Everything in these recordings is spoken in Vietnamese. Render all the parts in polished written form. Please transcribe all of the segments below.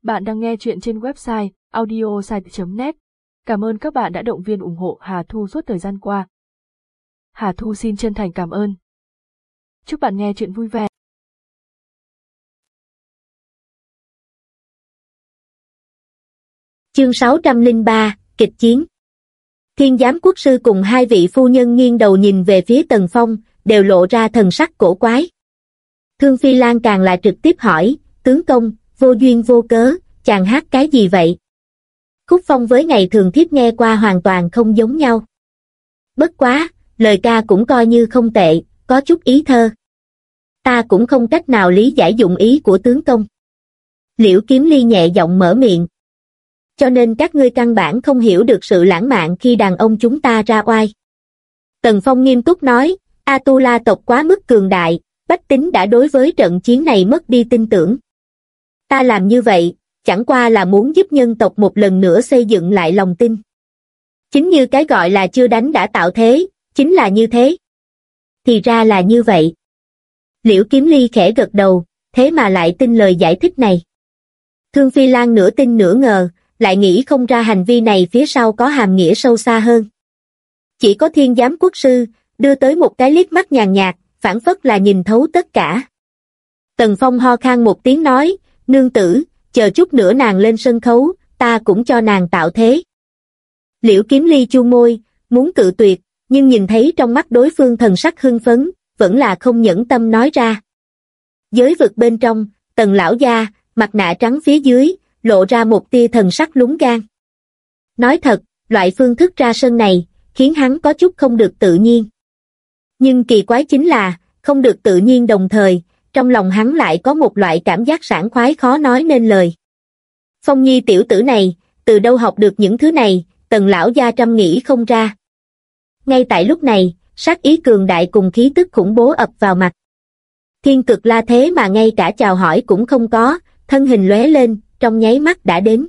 Bạn đang nghe chuyện trên website audiosite.net. Cảm ơn các bạn đã động viên ủng hộ Hà Thu suốt thời gian qua. Hà Thu xin chân thành cảm ơn. Chúc bạn nghe chuyện vui vẻ. Chương 603, kịch chiến. Thiên giám quốc sư cùng hai vị phu nhân nghiêng đầu nhìn về phía Tần Phong, đều lộ ra thần sắc cổ quái. Thương Phi Lan càng là trực tiếp hỏi, tướng công, vô duyên vô cớ, chàng hát cái gì vậy? Khúc phong với ngày thường thiếp nghe qua hoàn toàn không giống nhau. Bất quá, lời ca cũng coi như không tệ, có chút ý thơ. Ta cũng không cách nào lý giải dụng ý của tướng công. Liễu Kiếm Ly nhẹ giọng mở miệng. Cho nên các ngươi căn bản không hiểu được sự lãng mạn khi đàn ông chúng ta ra oai. Tần Phong nghiêm túc nói, Atula tộc quá mức cường đại, bách tính đã đối với trận chiến này mất đi tin tưởng. Ta làm như vậy, chẳng qua là muốn giúp nhân tộc một lần nữa xây dựng lại lòng tin. Chính như cái gọi là chưa đánh đã tạo thế, chính là như thế. Thì ra là như vậy. Liễu Kiếm Ly khẽ gật đầu, thế mà lại tin lời giải thích này. Thương Phi Lan nửa tin nửa ngờ, lại nghĩ không ra hành vi này phía sau có hàm nghĩa sâu xa hơn. Chỉ có Thiên giám quốc sư, đưa tới một cái liếc mắt nhàn nhạt, phảng phất là nhìn thấu tất cả. Tần Phong ho khan một tiếng nói, nương tử, chờ chút nữa nàng lên sân khấu, ta cũng cho nàng tạo thế. Liễu Kiếm Ly chu môi, muốn cự tuyệt, nhưng nhìn thấy trong mắt đối phương thần sắc hưng phấn, vẫn là không nhẫn tâm nói ra. Giới vực bên trong, Tần lão gia, mặt nạ trắng phía dưới, lộ ra một tia thần sắc lúng gan. Nói thật, loại phương thức ra sân này, khiến hắn có chút không được tự nhiên. Nhưng kỳ quái chính là, không được tự nhiên đồng thời, trong lòng hắn lại có một loại cảm giác sảng khoái khó nói nên lời. Phong Nhi tiểu tử này, từ đâu học được những thứ này, Tần lão gia trăm nghĩ không ra. Ngay tại lúc này, sát ý cường đại cùng khí tức khủng bố ập vào mặt. Thiên Cực La thế mà ngay cả chào hỏi cũng không có, thân hình lóe lên, trong nháy mắt đã đến.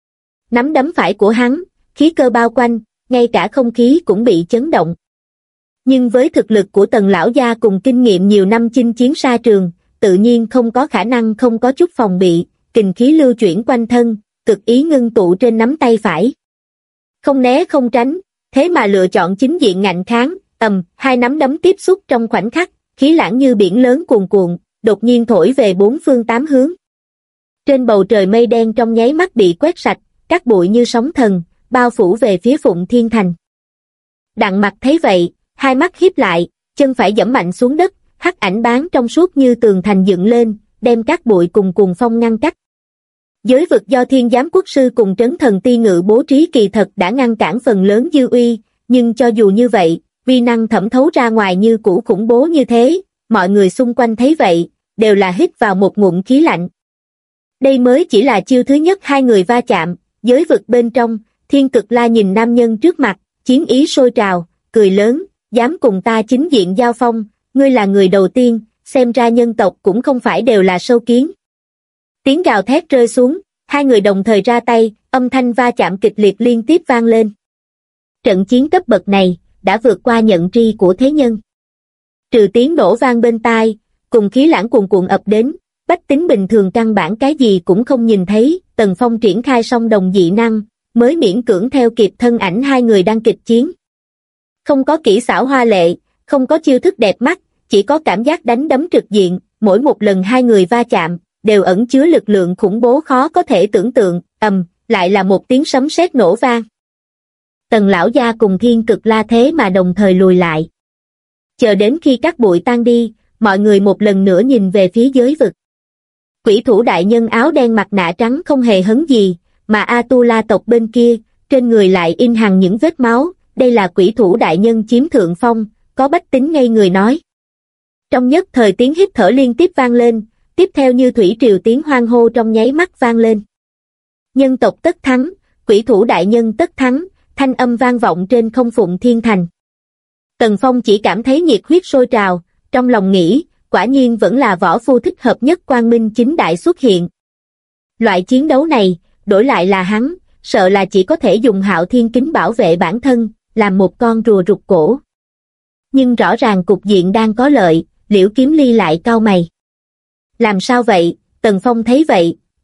Nắm đấm phải của hắn, khí cơ bao quanh, ngay cả không khí cũng bị chấn động. Nhưng với thực lực của Tần lão gia cùng kinh nghiệm nhiều năm chinh chiến xa trường, tự nhiên không có khả năng không có chút phòng bị, kình khí lưu chuyển quanh thân, cực ý ngưng tụ trên nắm tay phải. Không né không tránh, thế mà lựa chọn chính diện ngạnh kháng, hai nắm đấm tiếp xúc trong khoảnh khắc, khí lãng như biển lớn cuồn cuộn, đột nhiên thổi về bốn phương tám hướng. Trên bầu trời mây đen trong nháy mắt bị quét sạch, các bụi như sóng thần, bao phủ về phía Phụng Thiên Thành. Đặng Mặc thấy vậy, hai mắt híp lại, chân phải giẫm mạnh xuống đất, hắc ảnh bán trong suốt như tường thành dựng lên, đem các bụi cùng cuồng phong ngăn cách. Giới vực do Thiên giám quốc sư cùng Trấn Thần Ti Ngự bố trí kỳ thật đã ngăn cản phần lớn dư uy, nhưng cho dù như vậy, uy năng thẩm thấu ra ngoài như cũ khủng bố như thế, mọi người xung quanh thấy vậy, đều là hít vào một ngụm khí lạnh. Đây mới chỉ là chiêu thứ nhất hai người va chạm, giới vực bên trong, Thiên Cực La nhìn nam nhân trước mặt, chiến ý sôi trào, cười lớn, dám cùng ta chính diện giao phong, ngươi là người đầu tiên, xem ra nhân tộc cũng không phải đều là sâu kiến. Tiếng gào thét rơi xuống, hai người đồng thời ra tay, âm thanh va chạm kịch liệt liên tiếp vang lên. Trận chiến cấp bậc này, đã vượt qua nhận tri của thế nhân. Trừ tiếng nổ vang bên tai, cùng khí lãng cuồn cuộn ập đến, bách tính bình thường căn bản cái gì cũng không nhìn thấy, Tần Phong triển khai song đồng dị năng, mới miễn cưỡng theo kịp thân ảnh hai người đang kịch chiến. Không có kỹ xảo hoa lệ, không có chiêu thức đẹp mắt, chỉ có cảm giác đánh đấm trực diện, mỗi một lần hai người va chạm, đều ẩn chứa lực lượng khủng bố khó có thể tưởng tượng, lại là một tiếng sấm sét nổ vang. Tần lão gia cùng Thiên Cực La thế mà đồng thời lùi lại. Chờ đến khi các bụi tan đi, mọi người một lần nữa nhìn về phía giới vực. Quỷ thủ đại nhân áo đen mặt nạ trắng không hề hấn gì, mà Atula tộc bên kia, trên người lại in hằn những vết máu, đây là quỷ thủ đại nhân chiếm thượng phong, có bách tính ngây người nói. Trong nhất thời tiếng hít thở liên tiếp vang lên, tiếp theo như thủy triều tiếng hoan hô trong nháy mắt vang lên. Nhân tộc tất thắng, quỷ thủ đại nhân tất thắng, thanh âm vang vọng trên không Phụng Thiên Thành. Tần Phong chỉ cảm thấy nhiệt huyết sôi trào, trong lòng nghĩ, quả nhiên vẫn là võ phu thích hợp nhất quang minh chính đại xuất hiện. Loại chiến đấu này, đổi lại là hắn, sợ là chỉ có thể dùng Hạo Thiên Kính bảo vệ bản thân, làm một con rùa rụt cổ. Nhưng rõ ràng cục diện đang có lợi, Liễu Kiếm Ly lại cau mày. Làm sao vậy? Tần Phong thấy vậy,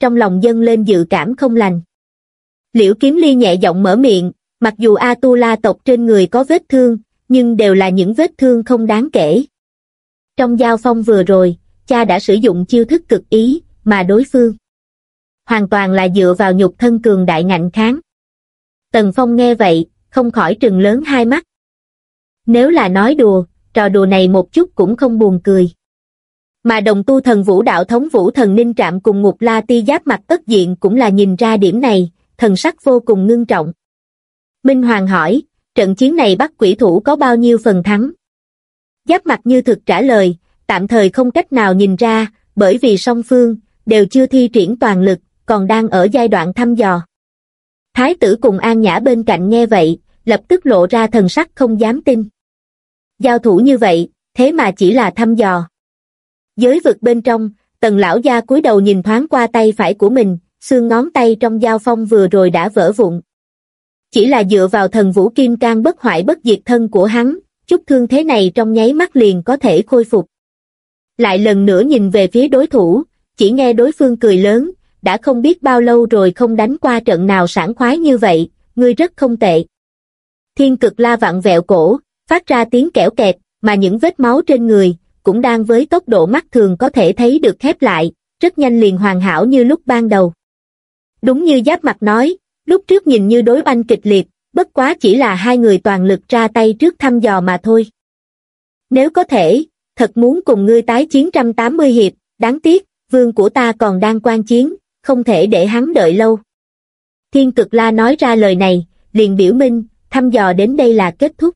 trong lòng dâng lên dự cảm không lành. Liễu Kiếm Ly nhẹ giọng mở miệng, mặc dù Atula tộc trên người có vết thương, nhưng đều là những vết thương không đáng kể. Trong giao phong vừa rồi, cha đã sử dụng chiêu thức cực ý, mà đối phương hoàn toàn là dựa vào nhục thân cường đại ngạnh kháng. Tần Phong nghe vậy, không khỏi trừng lớn hai mắt. Nếu là nói đùa, trò đùa này một chút cũng không buồn cười. Mà đồng tu thần vũ đạo thống Vũ Thần Ninh Trạm cùng Ngục La Ti Giáp Mặt Tất Diện cũng là nhìn ra điểm này, thần sắc vô cùng ngưng trọng. Minh Hoàng hỏi, trận chiến này Bắc Quỷ Thủ có bao nhiêu phần thắng? Giáp Mặt như thực trả lời, tạm thời không cách nào nhìn ra, bởi vì song phương đều chưa thi triển toàn lực, còn đang ở giai đoạn thăm dò. Thái tử cùng An Nhã bên cạnh nghe vậy, lập tức lộ ra thần sắc không dám tin. Giao thủ như vậy, thế mà chỉ là thăm dò. Giới vực bên trong, Tần lão gia cúi đầu nhìn thoáng qua tay phải của mình, xương ngón tay trong giao phong vừa rồi đã vỡ vụn. Chỉ là dựa vào thần vũ kim cang bất hoại bất diệt thân của hắn, chút thương thế này trong nháy mắt liền có thể khôi phục. Lại lần nữa nhìn về phía đối thủ, chỉ nghe đối phương cười lớn, đã không biết bao lâu rồi không đánh qua trận nào sảng khoái như vậy, ngươi rất không tệ. Thiên Cực La vặn vẹo cổ, phát ra tiếng kẽo kẹt, mà những vết máu trên người cũng đang với tốc độ mắt thường có thể thấy được khép lại, rất nhanh liền hoàn hảo như lúc ban đầu. Đúng như Giáp Mặt nói, lúc trước nhìn như đối oanh kịch liệt, bất quá chỉ là hai người toàn lực ra tay trước thăm dò mà thôi. Nếu có thể, thật muốn cùng ngươi tái chiến 180 hiệp, đáng tiếc, vương của ta còn đang quan chiến, không thể để hắn đợi lâu. Thiên Cực La nói ra lời này, liền biểu minh, thăm dò đến đây là kết thúc.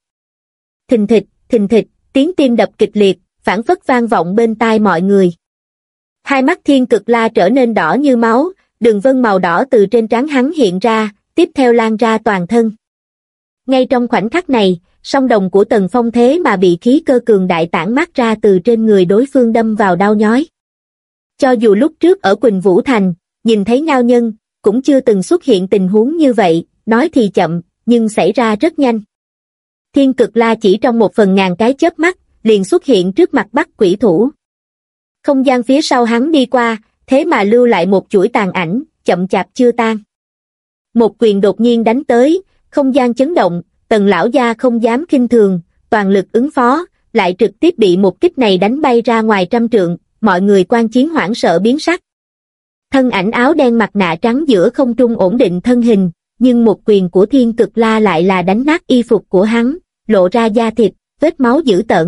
Thình thịch, tiếng tim đập kịch liệt, phảng phất vang vọng bên tai mọi người. Hai mắt Thiên Cực La trở nên đỏ như máu, đường vân màu đỏ từ trên trán hắn hiện ra, tiếp theo lan ra toàn thân. Ngay trong khoảnh khắc này, song đồng của Tần Phong thế mà bị khí cơ cường đại tản mát ra từ trên người đối phương đâm vào đau nhói. Cho dù lúc trước ở Quỳnh Vũ Thành, nhìn thấy ngao nhân, cũng chưa từng xuất hiện tình huống như vậy, nói thì chậm, nhưng xảy ra rất nhanh. Thiên Cực La chỉ trong 1/1000 cái chớp mắt, liền xuất hiện trước mặt Bắc Quỷ Thủ. Không gian phía sau hắn đi qua, thế mà lưu lại một chuỗi tàn ảnh, chậm chạp chưa tan. Một quyền đột nhiên đánh tới, không gian chấn động, Tần lão gia không dám khinh thường, toàn lực ứng phó, lại trực tiếp bị một kích này đánh bay ra ngoài 100 trượng, mọi người quan chiến hoảng sợ biến sắc. Thân ảnh áo đen mặt nạ trắng giữa không trung ổn định thân hình, nhưng một quyền của Thiên Cực La lại là đánh nát y phục của hắn, lộ ra da thịt, vết máu dữ tợn.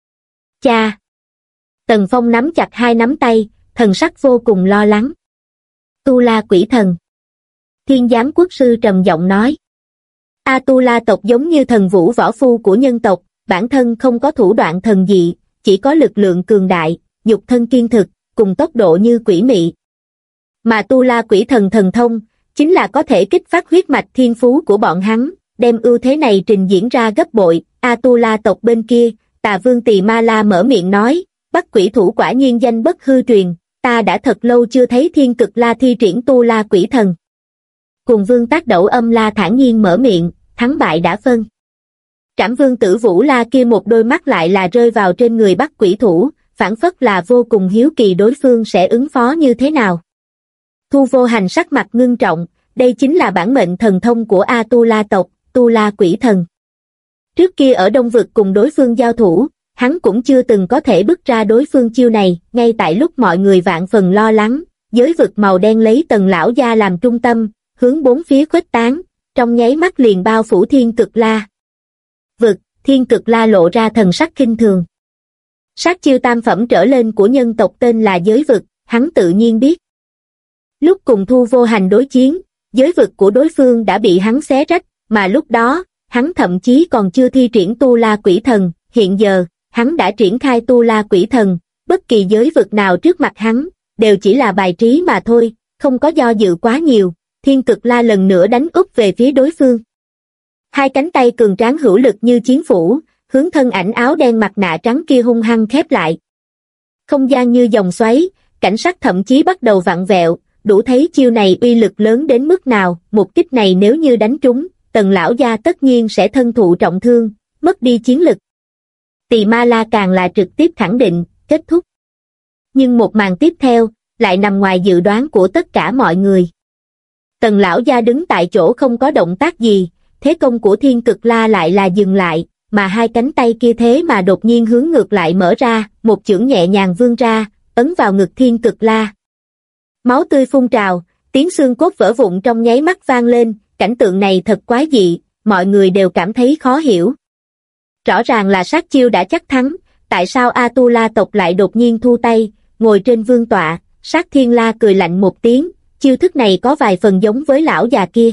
Cha! Tần Phong nắm chặt hai nắm tay, thần sắc vô cùng lo lắng. Tu La Quỷ Thần. Thiên Giám Quốc sư trầm giọng nói. A-tu-la tộc giống như thần vũ võ phu của nhân tộc, bản thân không có thủ đoạn thần dị, chỉ có lực lượng cường đại, nhục thân kiên thực, cùng tốc độ như quỷ mị. Mà Tu La Quỷ Thần thần thông, chính là có thể kích phát huyết mạch thiên phú của bọn hắn, đem ưu thế này trình diễn ra gấp bội. A-tu-la tộc bên kia, Tà Vương Tỳ Ma La mở miệng nói, Bắc Quỷ Thủ quả nhiên danh bất hư truyền, ta đã thật lâu chưa thấy Thiên Cực La thi triển Tu La Quỷ Thần. Cùng Vương Tác Đẩu Âm La thản nhiên mở miệng, thắng bại đã phân. Trảm Vương Tử Vũ La kia một đôi mắt lại là rơi vào trên người Bắc Quỷ Thủ, phảng phất là vô cùng hiếu kỳ đối phương sẽ ứng phó như thế nào. Thu Vô Hành sắc mặt ngưng trọng, đây chính là bản mệnh thần thông của A-tu-la tộc, Tu La Quỷ Thần. Trước kia ở Đông Vực cùng đối phương giao thủ, hắn cũng chưa từng có thể bứt ra đối phương chiêu này, ngay tại lúc mọi người vạn phần lo lắng, giới vực màu đen lấy Tần lão gia làm trung tâm, hướng bốn phía khuếch tán, trong nháy mắt liền bao phủ Thiên Cực La. Vực, Thiên Cực La lộ ra thần sắc khinh thường. Sát chiêu tam phẩm trở lên của nhân tộc tên là giới vực, hắn tự nhiên biết. Lúc cùng Thu Vô Hành đối chiến, giới vực của đối phương đã bị hắn xé rách, mà lúc đó, hắn thậm chí còn chưa thi triển Tu La Quỷ Thần, hiện giờ, hắn đã triển khai Tu La Quỷ Thần, bất kỳ giới vực nào trước mặt hắn, đều chỉ là bài trí mà thôi, không có do dự quá nhiều. Thiên Cực La lần nữa đánh úp về phía đối phương. Hai cánh tay cường tráng hữu lực như chiến phủ, hướng thân ảnh áo đen mặt nạ trắng kia hung hăng khép lại. Không gian như dòng xoáy, cảnh sắc thậm chí bắt đầu vặn vẹo, đủ thấy chiêu này uy lực lớn đến mức nào, một kích này nếu như đánh trúng, Tần lão gia tất nhiên sẽ thân thụ trọng thương, mất đi chiến lực. Tỳ Ma La càng là trực tiếp khẳng định, kết thúc. Nhưng một màn tiếp theo, lại nằm ngoài dự đoán của tất cả mọi người. Tần lão gia đứng tại chỗ không có động tác gì, thế công của Thiên Cực La lại là dừng lại, mà hai cánh tay kia thế mà đột nhiên hướng ngược lại mở ra, một chưởng nhẹ nhàng vươn ra, ấn vào ngực Thiên Cực La. Máu tươi phun trào, tiếng xương cốt vỡ vụn trong nháy mắt vang lên, cảnh tượng này thật quái dị, mọi người đều cảm thấy khó hiểu. Rõ ràng là sát chiêu đã chắc thắng, tại sao Atula tộc lại đột nhiên thu tay, ngồi trên vương tọa, Sát Thiên La cười lạnh một tiếng, chiêu thức này có vài phần giống với lão già kia.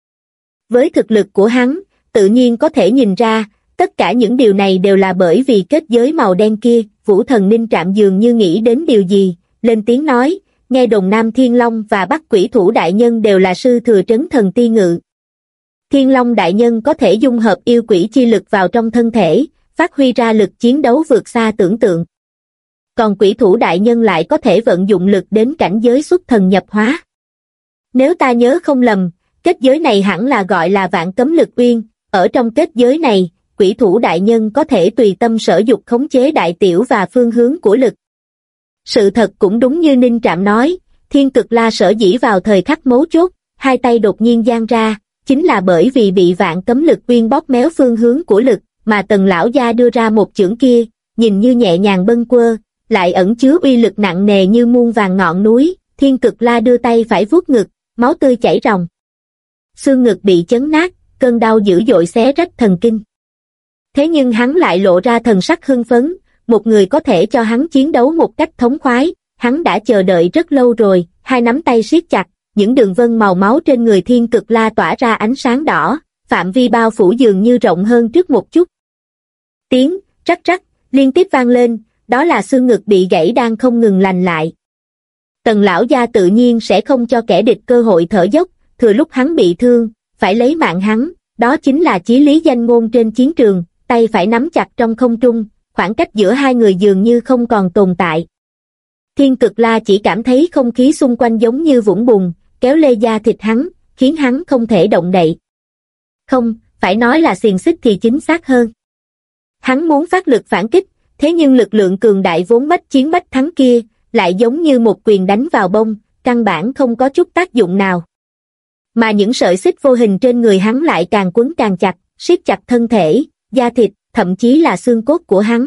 Với thực lực của hắn, tự nhiên có thể nhìn ra, tất cả những điều này đều là bởi vì kết giới màu đen kia. Vũ Thần Ninh Trạm dường như nghĩ đến điều gì, lên tiếng nói, nghe đồn Nam Thiên Long và Bắc Quỷ Thủ Đại Nhân đều là sư thừa trấn thần ti ngự. Thiên Long Đại Nhân có thể dung hợp yêu quỷ chi lực vào trong thân thể, phát huy ra lực chiến đấu vượt xa tưởng tượng. Còn Quỷ Thủ Đại Nhân lại có thể vận dụng lực đến cảnh giới xuất thần nhập hóa. Nếu ta nhớ không lầm, kết giới này hẳn là gọi là Vạn Cấm Lực Uyên, ở trong kết giới này, Quỷ Thủ Đại Nhân có thể tùy tâm sở dục khống chế đại tiểu và phương hướng của lực. Sự thật cũng đúng như Ninh Trạm nói, Thiên Cực La sở dĩ vào thời khắc mấu chốt, hai tay đột nhiên giang ra, chính là bởi vì bị Vạn Cấm Lực Uyên bóp méo phương hướng của lực, mà Tần lão gia đưa ra một chưởng kia, nhìn như nhẹ nhàng bâng quơ, lại ẩn chứa uy lực nặng nề như muôn vàn ngọn núi. Thiên Cực La đưa tay phải vuốt ngực, máu tươi chảy ròng. Xương ngực bị chấn nát, cơn đau dữ dội xé rách thần kinh. Thế nhưng hắn lại lộ ra thần sắc hưng phấn, một người có thể cho hắn chiến đấu một cách thống khoái, hắn đã chờ đợi rất lâu rồi. Hai nắm tay siết chặt, những đường vân màu máu trên người Thiên Cực La tỏa ra ánh sáng đỏ, phạm vi bao phủ dường như rộng hơn trước một chút. Tiếng rắc rắc liên tiếp vang lên, đó là xương ngực bị gãy đang không ngừng lành lại. Tần lão gia tự nhiên sẽ không cho kẻ địch cơ hội thở dốc, thừa lúc hắn bị thương, phải lấy mạng hắn, đó chính là chí lý danh ngôn trên chiến trường. Tay phải nắm chặt trong không trung, khoảng cách giữa hai người dường như không còn tồn tại. Thiên Cực La chỉ cảm thấy không khí xung quanh giống như vũng bùn, kéo lê da thịt hắn, khiến hắn không thể động đậy. Không, phải nói là xiềng xích thì chính xác hơn. Hắn muốn phát lực phản kích, thế nhưng lực lượng cường đại vốn bách chiến bách thắng kia, lại giống như một quyền đánh vào bông, căn bản không có chút tác dụng nào. Mà những sợi xích vô hình trên người hắn lại càng quấn càng chặt, siết chặt thân thể, da thịt, thậm chí là xương cốt của hắn.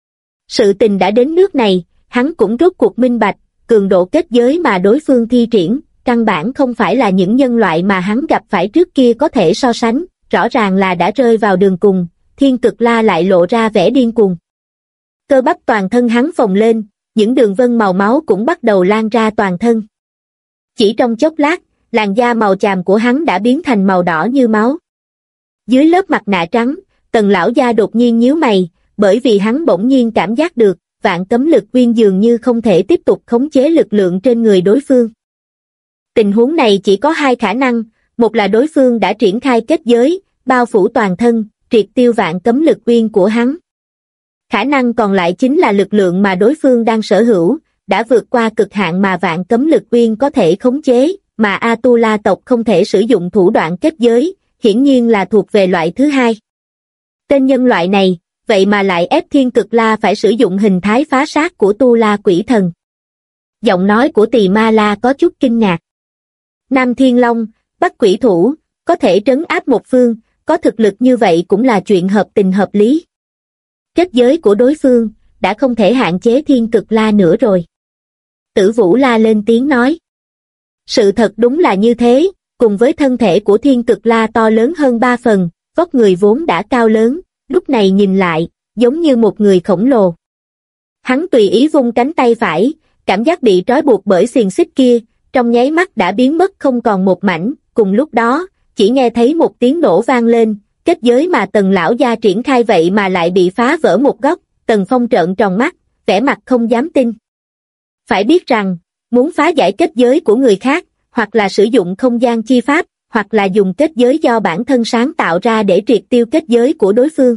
Sự tình đã đến nước này, hắn cũng rốt cuộc minh bạch, cường độ kết giới mà đối phương thi triển, căn bản không phải là những nhân loại mà hắn gặp phải trước kia có thể so sánh, rõ ràng là đã rơi vào đường cùng. Thiên Cực La lại lộ ra vẻ điên cuồng. Cơ bắp toàn thân hắn phồng lên, những đường vân màu máu cũng bắt đầu lan ra toàn thân. Chỉ trong chốc lát, làn da màu chàm của hắn đã biến thành màu đỏ như máu. Dưới lớp mặt nạ trắng, Tần lão gia đột nhiên nhíu mày, bởi vì hắn bỗng nhiên cảm giác được, Vạn Cấm Lực Uyên dường như không thể tiếp tục khống chế lực lượng trên người đối phương. Tình huống này chỉ có hai khả năng, một là đối phương đã triển khai kết giới, bao phủ toàn thân, triệt tiêu Vạn Cấm Lực Uyên của hắn. Khả năng còn lại chính là lực lượng mà đối phương đang sở hữu, đã vượt qua cực hạn mà Vạn Cấm Lực Uyên có thể khống chế, mà Atula tộc không thể sử dụng thủ đoạn kết giới, hiển nhiên là thuộc về loại thứ hai. Tên nhân loại này, vậy mà lại ép Thiên Cực La phải sử dụng hình thái phá sát của Tu La Quỷ Thần. Giọng nói của Tỳ Ma La có chút kinh ngạc. Nam Thiên Long, Bắc Quỷ Thủ, có thể trấn áp một phương, có thực lực như vậy cũng là chuyện hợp tình hợp lý. Kết giới của đối phương, đã không thể hạn chế Thiên Cực La nữa rồi. Tử Vũ la lên tiếng nói. Sự thật đúng là như thế, cùng với thân thể của Thiên Cực La to lớn hơn 3 phần, vóc người vốn đã cao lớn, lúc này nhìn lại, giống như một người khổng lồ. Hắn tùy ý vung cánh tay phải, cảm giác bị trói buộc bởi xiềng xích kia, trong nháy mắt đã biến mất không còn một mảnh, cùng lúc đó, chỉ nghe thấy một tiếng nổ vang lên, kết giới mà Tần lão gia triển khai vậy mà lại bị phá vỡ một góc. Tần Phong trợn tròn mắt, vẻ mặt không dám tin. Phải biết rằng, muốn phá giải kết giới của người khác, hoặc là sử dụng không gian chi pháp, hoặc là dùng kết giới do bản thân sáng tạo ra để triệt tiêu kết giới của đối phương.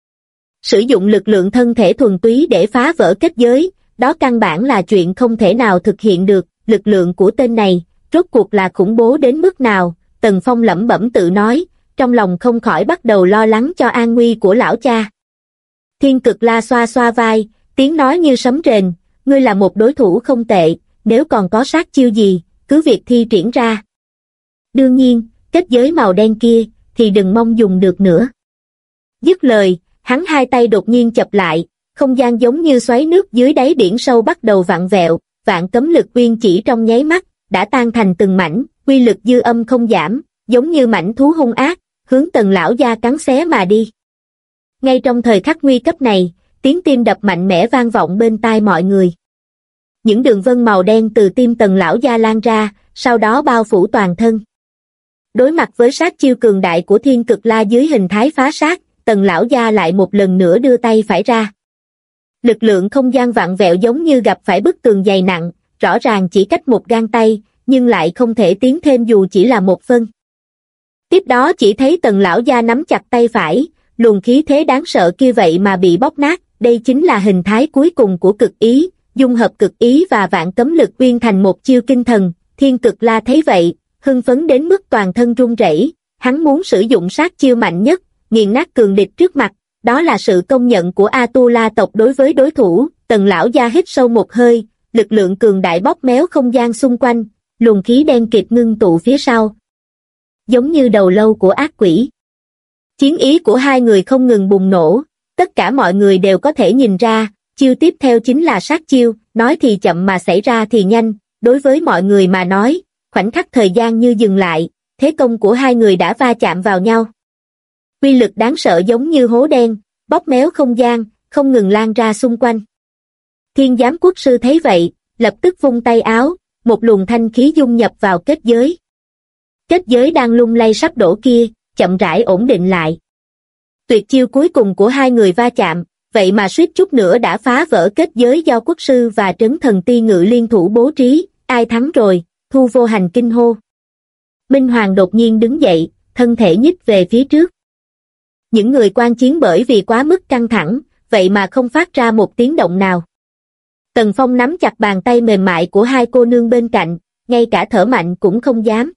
Sử dụng lực lượng thân thể thuần túy để phá vỡ kết giới, đó căn bản là chuyện không thể nào thực hiện được. Lực lượng của tên này, rốt cuộc là khủng bố đến mức nào? Tần Phong lẩm bẩm tự nói, trong lòng không khỏi bắt đầu lo lắng cho an nguy của lão cha. Thiên Cực La xoa xoa vai, tiếng nói như sấm rền, ngươi là một đối thủ không tệ, nếu còn có sát chiêu gì, cứ việc thi triển ra. Đương nhiên, kết giới màu đen kia, thì đừng mong dùng được nữa. Dứt lời, hắn hai tay đột nhiên chập lại, không gian giống như xoáy nước dưới đáy biển sâu bắt đầu vặn vẹo, vạn cấm lực uyên chỉ trong nháy mắt, đã tan thành từng mảnh, uy lực dư âm không giảm, giống như mảnh thú hung ác, hướng Tần lão gia cắn xé mà đi. Ngay trong thời khắc nguy cấp này, tiếng tim đập mạnh mẽ vang vọng bên tai mọi người. Những đường vân màu đen từ tim Tần lão gia lan ra, sau đó bao phủ toàn thân. Đối mặt với sát chiêu cường đại của Thiên Cực La dưới hình thái phá sát, Tần lão gia lại một lần nữa đưa tay phải ra. Lực lượng không gian vặn vẹo giống như gặp phải bức tường dày nặng, rõ ràng chỉ cách một gang tay, nhưng lại không thể tiến thêm dù chỉ là một phân. Tiếp đó chỉ thấy Tần lão gia nắm chặt tay phải, luồng khí thế đáng sợ kia vậy mà bị bóp nát, đây chính là hình thái cuối cùng của cực ý, dung hợp cực ý và vạn cấm lực uyên thành một chiêu kinh thần. Thiên Cực La thấy vậy, hưng phấn đến mức toàn thân run rẩy, hắn muốn sử dụng sát chiêu mạnh nhất, nghiền nát cường địch trước mặt, đó là sự công nhận của A-tu-la tộc đối với đối thủ. Tần lão gia hít sâu một hơi, lực lượng cường đại bóp méo không gian xung quanh, luồng khí đen kịt ngưng tụ phía sau, giống như đầu lâu của ác quỷ. Chiến ý của hai người không ngừng bùng nổ, tất cả mọi người đều có thể nhìn ra, chiêu tiếp theo chính là sát chiêu, nói thì chậm mà xảy ra thì nhanh, đối với mọi người mà nói, khoảnh khắc thời gian như dừng lại, thế công của hai người đã va chạm vào nhau. Uy lực đáng sợ giống như hố đen, bóp méo không gian, không ngừng lan ra xung quanh. Thiên Giám Quốc Sư thấy vậy, lập tức vung tay áo, một luồng thanh khí dung nhập vào kết giới. Kết giới đang lung lay sắp đổ kia, chậm rãi ổn định lại. Tuyệt chiêu cuối cùng của hai người va chạm, vậy mà suýt chút nữa đã phá vỡ kết giới do Quốc Sư và Trấn Thần Ti Ngự liên thủ bố trí. Ai thắng rồi? Thu Vô Hành kinh hô. Minh Hoàng đột nhiên đứng dậy, thân thể nhích về phía trước. Những người quan chiến bởi vì quá mức căng thẳng, vậy mà không phát ra một tiếng động nào. Tần Phong nắm chặt bàn tay mềm mại của hai cô nương bên cạnh, ngay cả thở mạnh cũng không dám.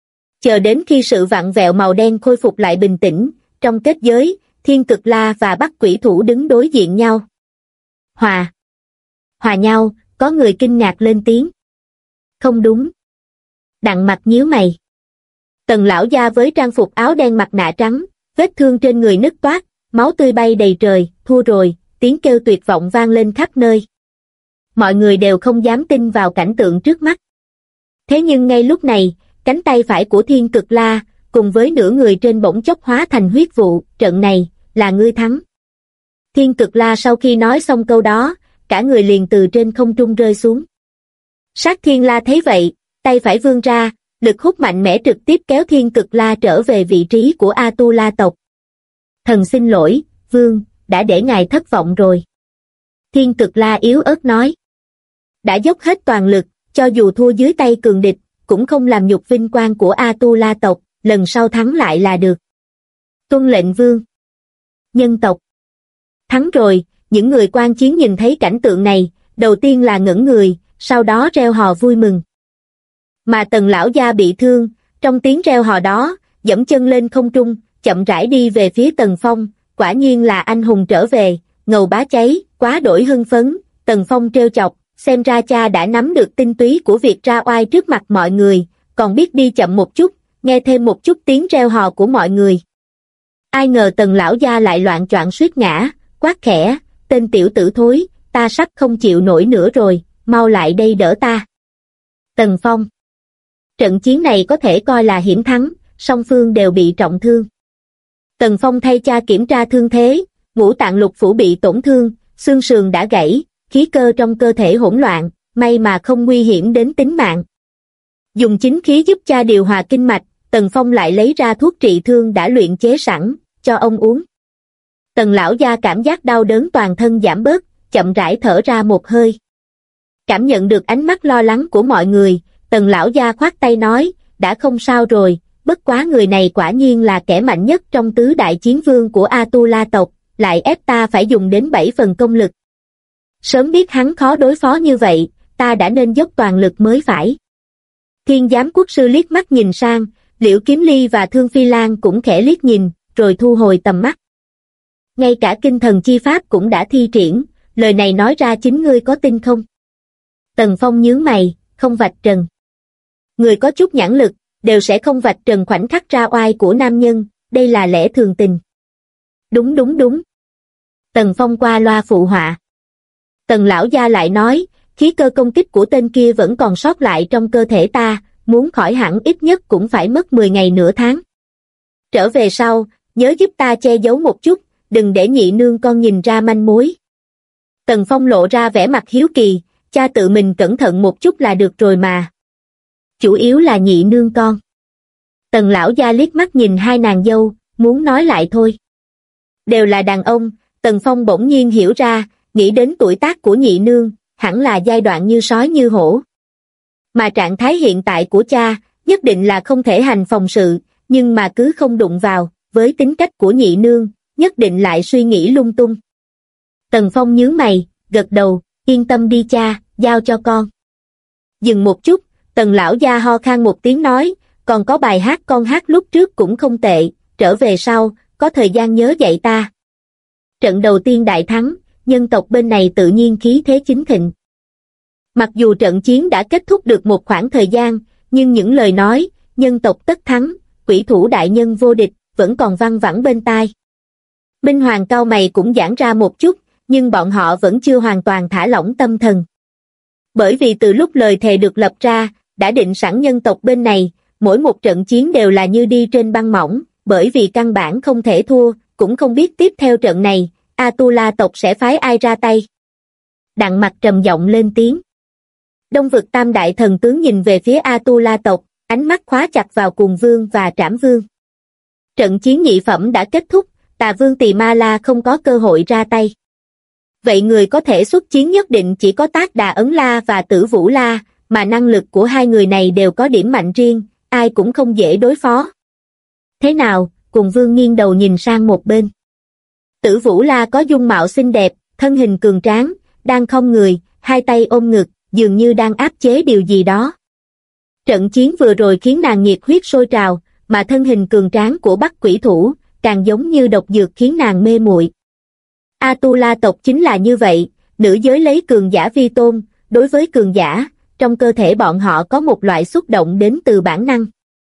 Chờ đến khi sự vặn vẹo màu đen khôi phục lại bình tĩnh, trong kết giới, Thiên Cực La và Bắc Quỷ Thủ đứng đối diện nhau. Hòa nhau, có người kinh ngạc lên tiếng. Không đúng. Đặng Mặc nhíu mày. Tần lão gia với trang phục áo đen mặt nạ trắng, vết thương trên người nứt toác, máu tươi bay đầy trời, thua rồi, tiếng kêu tuyệt vọng vang lên khắp nơi. Mọi người đều không dám tin vào cảnh tượng trước mắt. Thế nhưng ngay lúc này, cánh tay phải của Thiên Cực La, cùng với nửa người trên bỗng chốc hóa thành huyết vụ, trận này, là ngươi thắng. Thiên Cực La sau khi nói xong câu đó, cả người liền từ trên không trung rơi xuống. Sát Thiên La thấy vậy, tay phải vươn ra, lực hút mạnh mẽ trực tiếp kéo Thiên Cực La trở về vị trí của A-tu-la tộc. Thần xin lỗi, Vương, đã để ngài thất vọng rồi. Thiên Cực La yếu ớt nói. Đã dốc hết toàn lực, cho dù thua dưới tay cường địch, cũng không làm nhục vinh quang của A-tu-la tộc, lần sau thắng lại là được. Tuân lệnh Vương. Nhân tộc. Thắng rồi, những người quan chiến nhìn thấy cảnh tượng này, đầu tiên là ngẩn người, sau đó reo hò vui mừng. Mà Tần lão gia bị thương, trong tiếng reo hò đó, giẫm chân lên không trung, chậm rãi đi về phía Tần Phong, quả nhiên là anh hùng trở về, ngầu bá cháy, quá đổi hưng phấn. Tần Phong trêu chọc, xem ra cha đã nắm được tinh túy của việc ra oai trước mặt mọi người, còn biết đi chậm một chút, nghe thêm một chút tiếng reo hò của mọi người. Ai ngờ Tần lão gia lại loạng choạng suýt ngã, quát khẽ, tên tiểu tử thối, ta sắp không chịu nổi nữa rồi, mau lại đây đỡ ta. Tần Phong. Trận chiến này có thể coi là hiểm thắng, song phương đều bị trọng thương. Tần Phong thay cha kiểm tra thương thế, ngũ tạng lục phủ bị tổn thương, xương sườn đã gãy, khí cơ trong cơ thể hỗn loạn, may mà không nguy hiểm đến tính mạng. Dùng chính khí giúp cha điều hòa kinh mạch, Tần Phong lại lấy ra thuốc trị thương đã luyện chế sẵn, cho ông uống. Tần lão gia cảm giác đau đớn toàn thân giảm bớt, chậm rãi thở ra một hơi. Cảm nhận được ánh mắt lo lắng của mọi người, Tần lão gia khoát tay nói, đã không sao rồi, bất quá người này quả nhiên là kẻ mạnh nhất trong tứ đại chiến vương của A-tu-la tộc, lại ép ta phải dùng đến 7 phần công lực. Sớm biết hắn khó đối phó như vậy, ta đã nên dốc toàn lực mới phải. Thiên Giám Quốc Sư liếc mắt nhìn sang, Liễu Kiếm Ly và Thương Phi Lan cũng khẽ liếc nhìn, rồi thu hồi tầm mắt. Ngay cả kinh thần chi pháp cũng đã thi triển, lời này nói ra chính ngươi có tin không? Tần Phong nhướng mày, không vạch trần. Người có chút nhãn lực, đều sẽ không vạch trần khoảnh khắc ra oai của nam nhân, đây là lẽ thường tình. Đúng đúng đúng. Tần Phong qua loa phụ họa. Tần lão gia lại nói, khí cơ công kích của tên kia vẫn còn sót lại trong cơ thể ta, muốn khỏi hẳn ít nhất cũng phải mất 10 ngày nửa tháng. Trở về sau, nhớ giúp ta che giấu một chút, đừng để nhị nương con nhìn ra manh mối. Tần Phong lộ ra vẻ mặt hiếu kỳ, cha tự mình cẩn thận một chút là được rồi mà. Chủ yếu là nhị nương con. Tần lão gia liếc mắt nhìn hai nàng dâu, muốn nói lại thôi. Đều là đàn ông, Tần Phong bỗng nhiên hiểu ra, nghĩ đến tuổi tác của nhị nương, hẳn là giai đoạn như sói như hổ. Mà trạng thái hiện tại của cha, nhất định là không thể hành phòng sự, nhưng mà cứ không đụng vào, với tính cách của nhị nương, nhất định lại suy nghĩ lung tung. Tần Phong nhướng mày, gật đầu, yên tâm đi cha, giao cho con. Dừng một chút, Tần lão gia ho khan một tiếng nói, còn có bài hát con hát lúc trước cũng không tệ, trở về sau, có thời gian nhớ dạy ta. Trận đầu tiên đại thắng, nhân tộc bên này tự nhiên khí thế chính thịnh. Mặc dù trận chiến đã kết thúc được một khoảng thời gian, nhưng những lời nói, nhân tộc tất thắng, quỷ thủ đại nhân vô địch, vẫn còn văng vẳng bên tai. Minh Hoàng cau mày cũng giãn ra một chút, nhưng bọn họ vẫn chưa hoàn toàn thả lỏng tâm thần. Bởi vì từ lúc lời thề được lập ra, đã định sẵn nhân tộc bên này, mỗi một trận chiến đều là như đi trên băng mỏng, bởi vì căn bản không thể thua, cũng không biết tiếp theo trận này, Atula tộc sẽ phái ai ra tay. Đặng Mặc trầm giọng lên tiếng. Đông vực tam đại thần tướng nhìn về phía Atula tộc, ánh mắt khóa chặt vào Cuồng Vương và Trảm Vương. Trận chiến nhị phẩm đã kết thúc, Tà Vương Tỳ Ma La không có cơ hội ra tay. Vậy người có thể xuất chiến nhất định chỉ có Tác Đà Ấn La và Tử Vũ La, mà năng lực của hai người này đều có điểm mạnh riêng, ai cũng không dễ đối phó. Thế nào? Cuồng Vương nghiêng đầu nhìn sang một bên. Tử Vũ La có dung mạo xinh đẹp, thân hình cường tráng, đang khom người, hai tay ôm ngực, dường như đang áp chế điều gì đó. Trận chiến vừa rồi khiến nàng nhiệt huyết sôi trào, mà thân hình cường tráng của Bắc Quỷ Thủ, càng giống như độc dược khiến nàng mê muội. Atula tộc chính là như vậy, nữ giới lấy cường giả vi tôn, đối với cường giả, trong cơ thể bọn họ có một loại xúc động đến từ bản năng.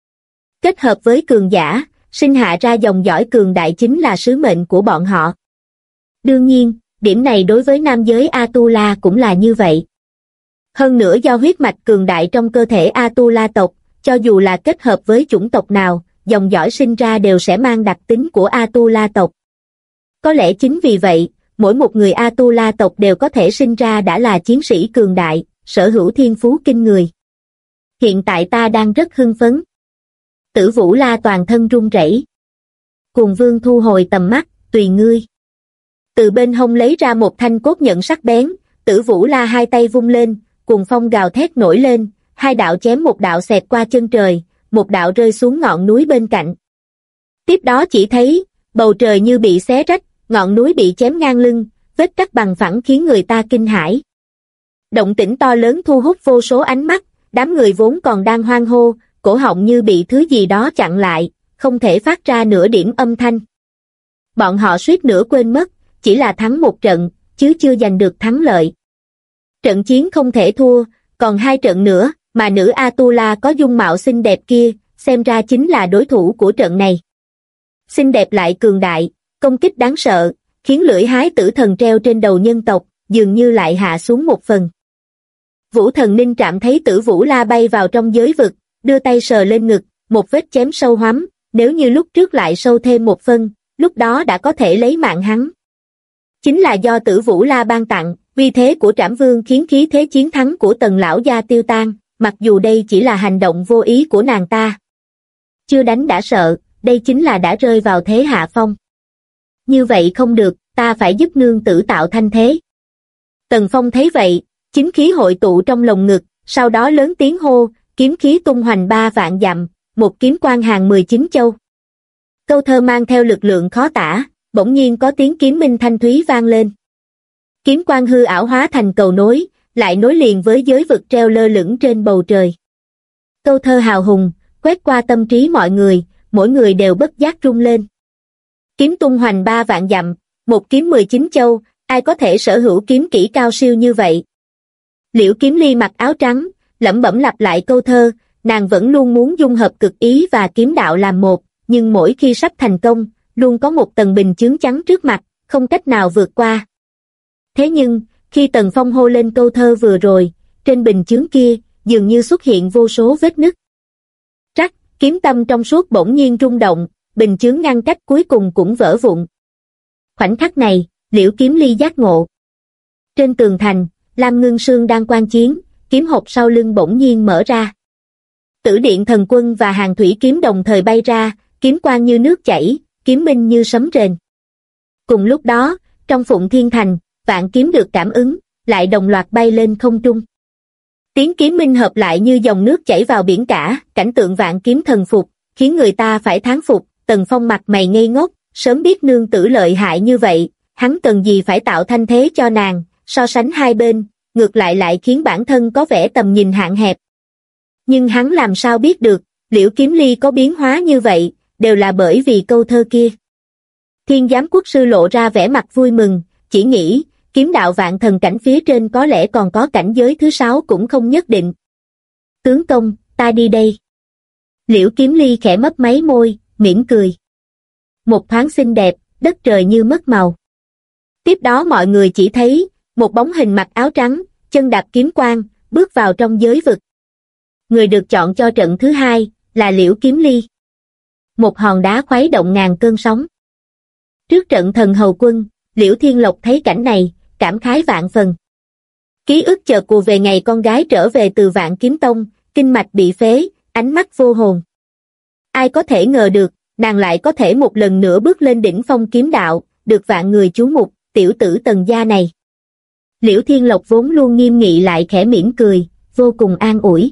Kết hợp với cường giả, sinh hạ ra dòng dõi cường đại chính là sứ mệnh của bọn họ. Đương nhiên, điểm này đối với nam giới Atula cũng là như vậy. Hơn nữa do huyết mạch cường đại trong cơ thể Atula tộc, cho dù là kết hợp với chủng tộc nào, dòng dõi sinh ra đều sẽ mang đặc tính của Atula tộc. Có lẽ chính vì vậy, mỗi một người Atula tộc đều có thể sinh ra đã là chiến sĩ cường đại, sở hữu thiên phú kinh người. Hiện tại ta đang rất hưng phấn. Tử Vũ La toàn thân run rẩy. Cuồng Vương thu hồi tầm mắt, tùy ngươi. Từ bên hông lấy ra một thanh cốt nhận sắc bén, Tử Vũ La hai tay vung lên, cuồng phong gào thét nổi lên, hai đạo chém một đạo xẹt qua chân trời, một đạo rơi xuống ngọn núi bên cạnh. Tiếp đó chỉ thấy, bầu trời như bị xé rách, ngọn núi bị chém ngang lưng, vết cắt bằng phẳng khiến người ta kinh hãi. Động tĩnh to lớn thu hút vô số ánh mắt, đám người vốn còn đang hoan hô, cổ họng như bị thứ gì đó chặn lại, không thể phát ra nửa điểm âm thanh. Bọn họ suýt nữa quên mất, chỉ là thắng một trận, chứ chưa giành được thắng lợi. Trận chiến không thể thua, còn hai trận nữa, mà nữ Atula có dung mạo xinh đẹp kia, xem ra chính là đối thủ của trận này. Xinh đẹp lại cường đại, công kích đáng sợ, khiến lưỡi hái tử thần treo trên đầu nhân tộc, dường như lại hạ xuống một phần. Vũ Thần Ninh Trạm thấy Tử Vũ La bay vào trong giới vực, đưa tay sờ lên ngực, một vết chém sâu hoắm, nếu như lúc trước lại sâu thêm một phân, lúc đó đã có thể lấy mạng hắn. Chính là do Tử Vũ La ban tặng, vì thế của Trảm Vương khiến khí thế chiến thắng của Tần lão gia tiêu tan, mặc dù đây chỉ là hành động vô ý của nàng ta. Chưa đánh đã sợ, đây chính là đã rơi vào thế hạ phong. Như vậy không được, ta phải giúp nương tử tạo thanh thế. Tần Phong thấy vậy, chính khí hội tụ trong lồng ngực, sau đó lớn tiếng hô, kiếm khí tung hoành 3 vạn dặm, một kiếm quang hàng 19 châu. Câu thơ mang theo lực lượng khó tả, bỗng nhiên có tiếng kiếm minh thanh thúy vang lên. Kiếm quang hư ảo hóa thành cầu nối, lại nối liền với giới vực treo lơ lửng trên bầu trời. Câu thơ hào hùng, quét qua tâm trí mọi người, mỗi người đều bất giác rung lên. Kiếm tung hoành 3 vạn dặm, một kiếm 19 châu, ai có thể sở hữu kiếm kỹ cao siêu như vậy? Liễu Kiếm Ly mặc áo trắng, lẩm bẩm lặp lại câu thơ, nàng vẫn luôn muốn dung hợp cực ý và kiếm đạo làm một, nhưng mỗi khi sắp thành công, luôn có một tầng bình chướng chắn trước mặt, không cách nào vượt qua. Thế nhưng, khi Tần Phong hô lên câu thơ vừa rồi, trên bình chướng kia, dường như xuất hiện vô số vết nứt. Rắc, kiếm tâm trong suốt bỗng nhiên rung động, bình chướng ngăn cách cuối cùng cũng vỡ vụn. Khoảnh khắc này, Liễu Kiếm Ly giác ngộ. Trên tường thành, Lam Ngưng Sương đang quan chiến, kiếm hộp sau lưng bỗng nhiên mở ra. Tử Điện Thần Quân và Hàn Thủy Kiếm đồng thời bay ra, kiếm quang như nước chảy, kiếm minh như sấm rền. Cùng lúc đó, trong Phụng Thiên Thành, vạn kiếm được cảm ứng, lại đồng loạt bay lên không trung. Tiếng kiếm minh hợp lại như dòng nước chảy vào biển cả, cảnh tượng vạn kiếm thần phục, khiến người ta phải thán phục. Tần Phong mặt mày ngây ngốc, sớm biết nương tử lợi hại như vậy, hắn cần gì phải tạo thanh thế cho nàng, so sánh hai bên, ngược lại khiến bản thân có vẻ tầm nhìn hạn hẹp. Nhưng hắn làm sao biết được, Liễu Kiếm Ly có biến hóa như vậy, đều là bởi vì câu thơ kia. Thiên Giám Quốc Sư lộ ra vẻ mặt vui mừng, chỉ nghĩ, kiếm đạo vạn thần cảnh phía trên có lẽ còn có cảnh giới thứ 6 cũng không nhất định. Tướng công, ta đi đây. Liễu Kiếm Ly khẽ mấp máy môi, mỉm cười. Một thoáng xinh đẹp, đất trời như mất màu. Tiếp đó mọi người chỉ thấy, một bóng hình mặc áo trắng, chân đạp kiếm quang, bước vào trong giới vực. Người được chọn cho trận thứ 2, là Liễu Kiếm Ly. Một hòn đá khuấy động ngàn cơn sóng. Trước trận thần hầu quân, Liễu Thiên Lộc thấy cảnh này, cảm khái vạn phần. Ký ức chợt ùa về ngày con gái trở về từ Vạn Kiếm Tông, kinh mạch bị phế, ánh mắt vô hồn. Ai có thể ngờ được, nàng lại có thể một lần nữa bước lên đỉnh phong kiếm đạo, được vạn người chú mục, tiểu tử Tần gia này. Liễu Thiên Lộc vốn luôn nghiêm nghị lại khẽ mỉm cười, vô cùng an ủi.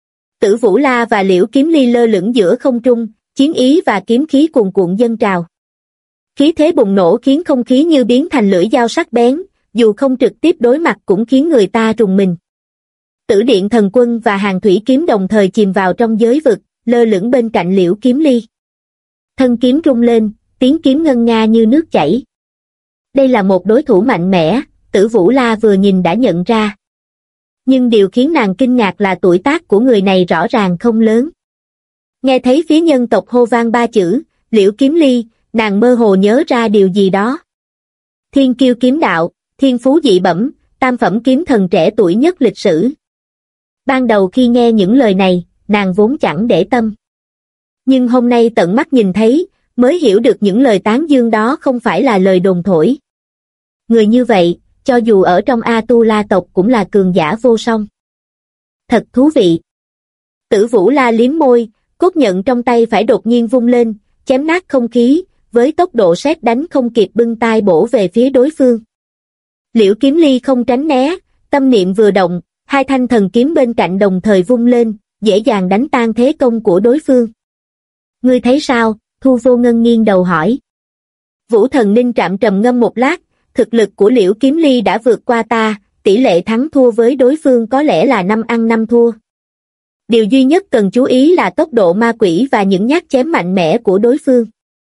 Tử Vũ La và Liễu Kiếm Ly lơ lửng giữa không trung, chiến ý và kiếm khí cuồn cuộn dâng trào. Khí thế bùng nổ khiến không khí như biến thành lưỡi dao sắc bén, dù không trực tiếp đối mặt cũng khiến người ta rùng mình. Tử Điện Thần Quân và Hàn Thủy Kiếm đồng thời chìm vào trong giới vực, lơ lửng bên cạnh Liễu Kiếm Ly. Thân kiếm rung lên, tiếng kiếm ngân nga như nước chảy. Đây là một đối thủ mạnh mẽ, Tử Vũ La vừa nhìn đã nhận ra. Nhưng điều khiến nàng kinh ngạc là tuổi tác của người này rõ ràng không lớn. Nghe thấy phía nhân tộc hô vang 3 chữ, Liễu Kiếm Ly, nàng mơ hồ nhớ ra điều gì đó. Thiên kiêu kiếm đạo, thiên phú dị bẩm, tam phẩm kiếm thần trẻ tuổi nhất lịch sử. Ban đầu khi nghe những lời này, nàng vốn chẳng để tâm. Nhưng hôm nay tận mắt nhìn thấy, mới hiểu được những lời tán dương đó không phải là lời đồn thổi. Người như vậy, cho dù ở trong A-tu-la tộc cũng là cường giả vô song. Thật thú vị. Tử Vũ La liếm môi, cốt nhận trong tay phải đột nhiên vung lên, chém nát không khí, với tốc độ sét đánh không kịp bưng tay bổ về phía đối phương. Liễu Kiếm Ly không tránh né, tâm niệm vừa động, hai thanh thần kiếm bên cạnh đồng thời vung lên, dễ dàng đánh tan thế công của đối phương. Ngươi thấy sao? Thu Vô Ngân nghiêng đầu hỏi. Vũ Thần Ninh Trạm trầm ngâm một lát, thực lực của Liễu Kiếm Ly đã vượt qua ta, tỷ lệ thắng thua với đối phương có lẽ là 5 ăn 5 thua. Điều duy nhất cần chú ý là tốc độ ma quỷ và những nhát chém mạnh mẽ của đối phương.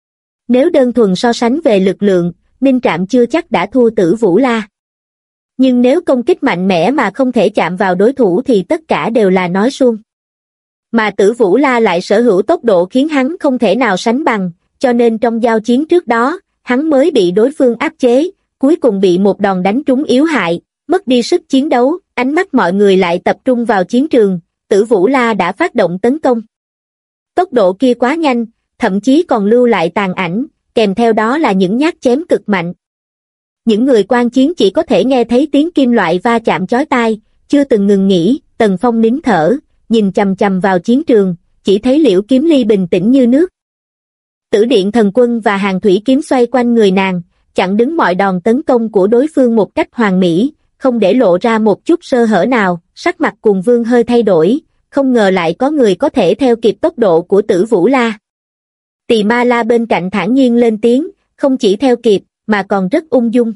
Nếu đơn thuần so sánh về lực lượng, Ninh Trạm chưa chắc đã thua Tử Vũ La. Nhưng nếu công kích mạnh mẽ mà không thể chạm vào đối thủ thì tất cả đều là nói suông. Mà Tử Vũ La lại sở hữu tốc độ khiến hắn không thể nào sánh bằng, cho nên trong giao chiến trước đó, hắn mới bị đối phương áp chế, cuối cùng bị một đòn đánh trúng yếu hại, mất đi sức chiến đấu, ánh mắt mọi người lại tập trung vào chiến trường, Tử Vũ La đã phát động tấn công. Tốc độ kia quá nhanh, thậm chí còn lưu lại tàn ảnh, kèm theo đó là những nhát chém cực mạnh. Những người quan chiến chỉ có thể nghe thấy tiếng kim loại va chạm chói tai, chưa từng ngừng nghỉ. Tần Phong nín thở, nhìn chằm chằm vào chiến trường, chỉ thấy Liễu Kiếm Ly bình tĩnh như nước. Tử Điện Thần Quân và Hàn Thủy Kiếm xoay quanh người nàng, chặn đứng mọi đòn tấn công của đối phương một cách hoàn mỹ, không để lộ ra một chút sơ hở nào. Sắc mặt Cuồng Vương hơi thay đổi, không ngờ lại có người có thể theo kịp tốc độ của Tử Vũ La. Tỳ Ma La bên cạnh thản nhiên lên tiếng, không chỉ theo kịp, mà còn rất ung dung.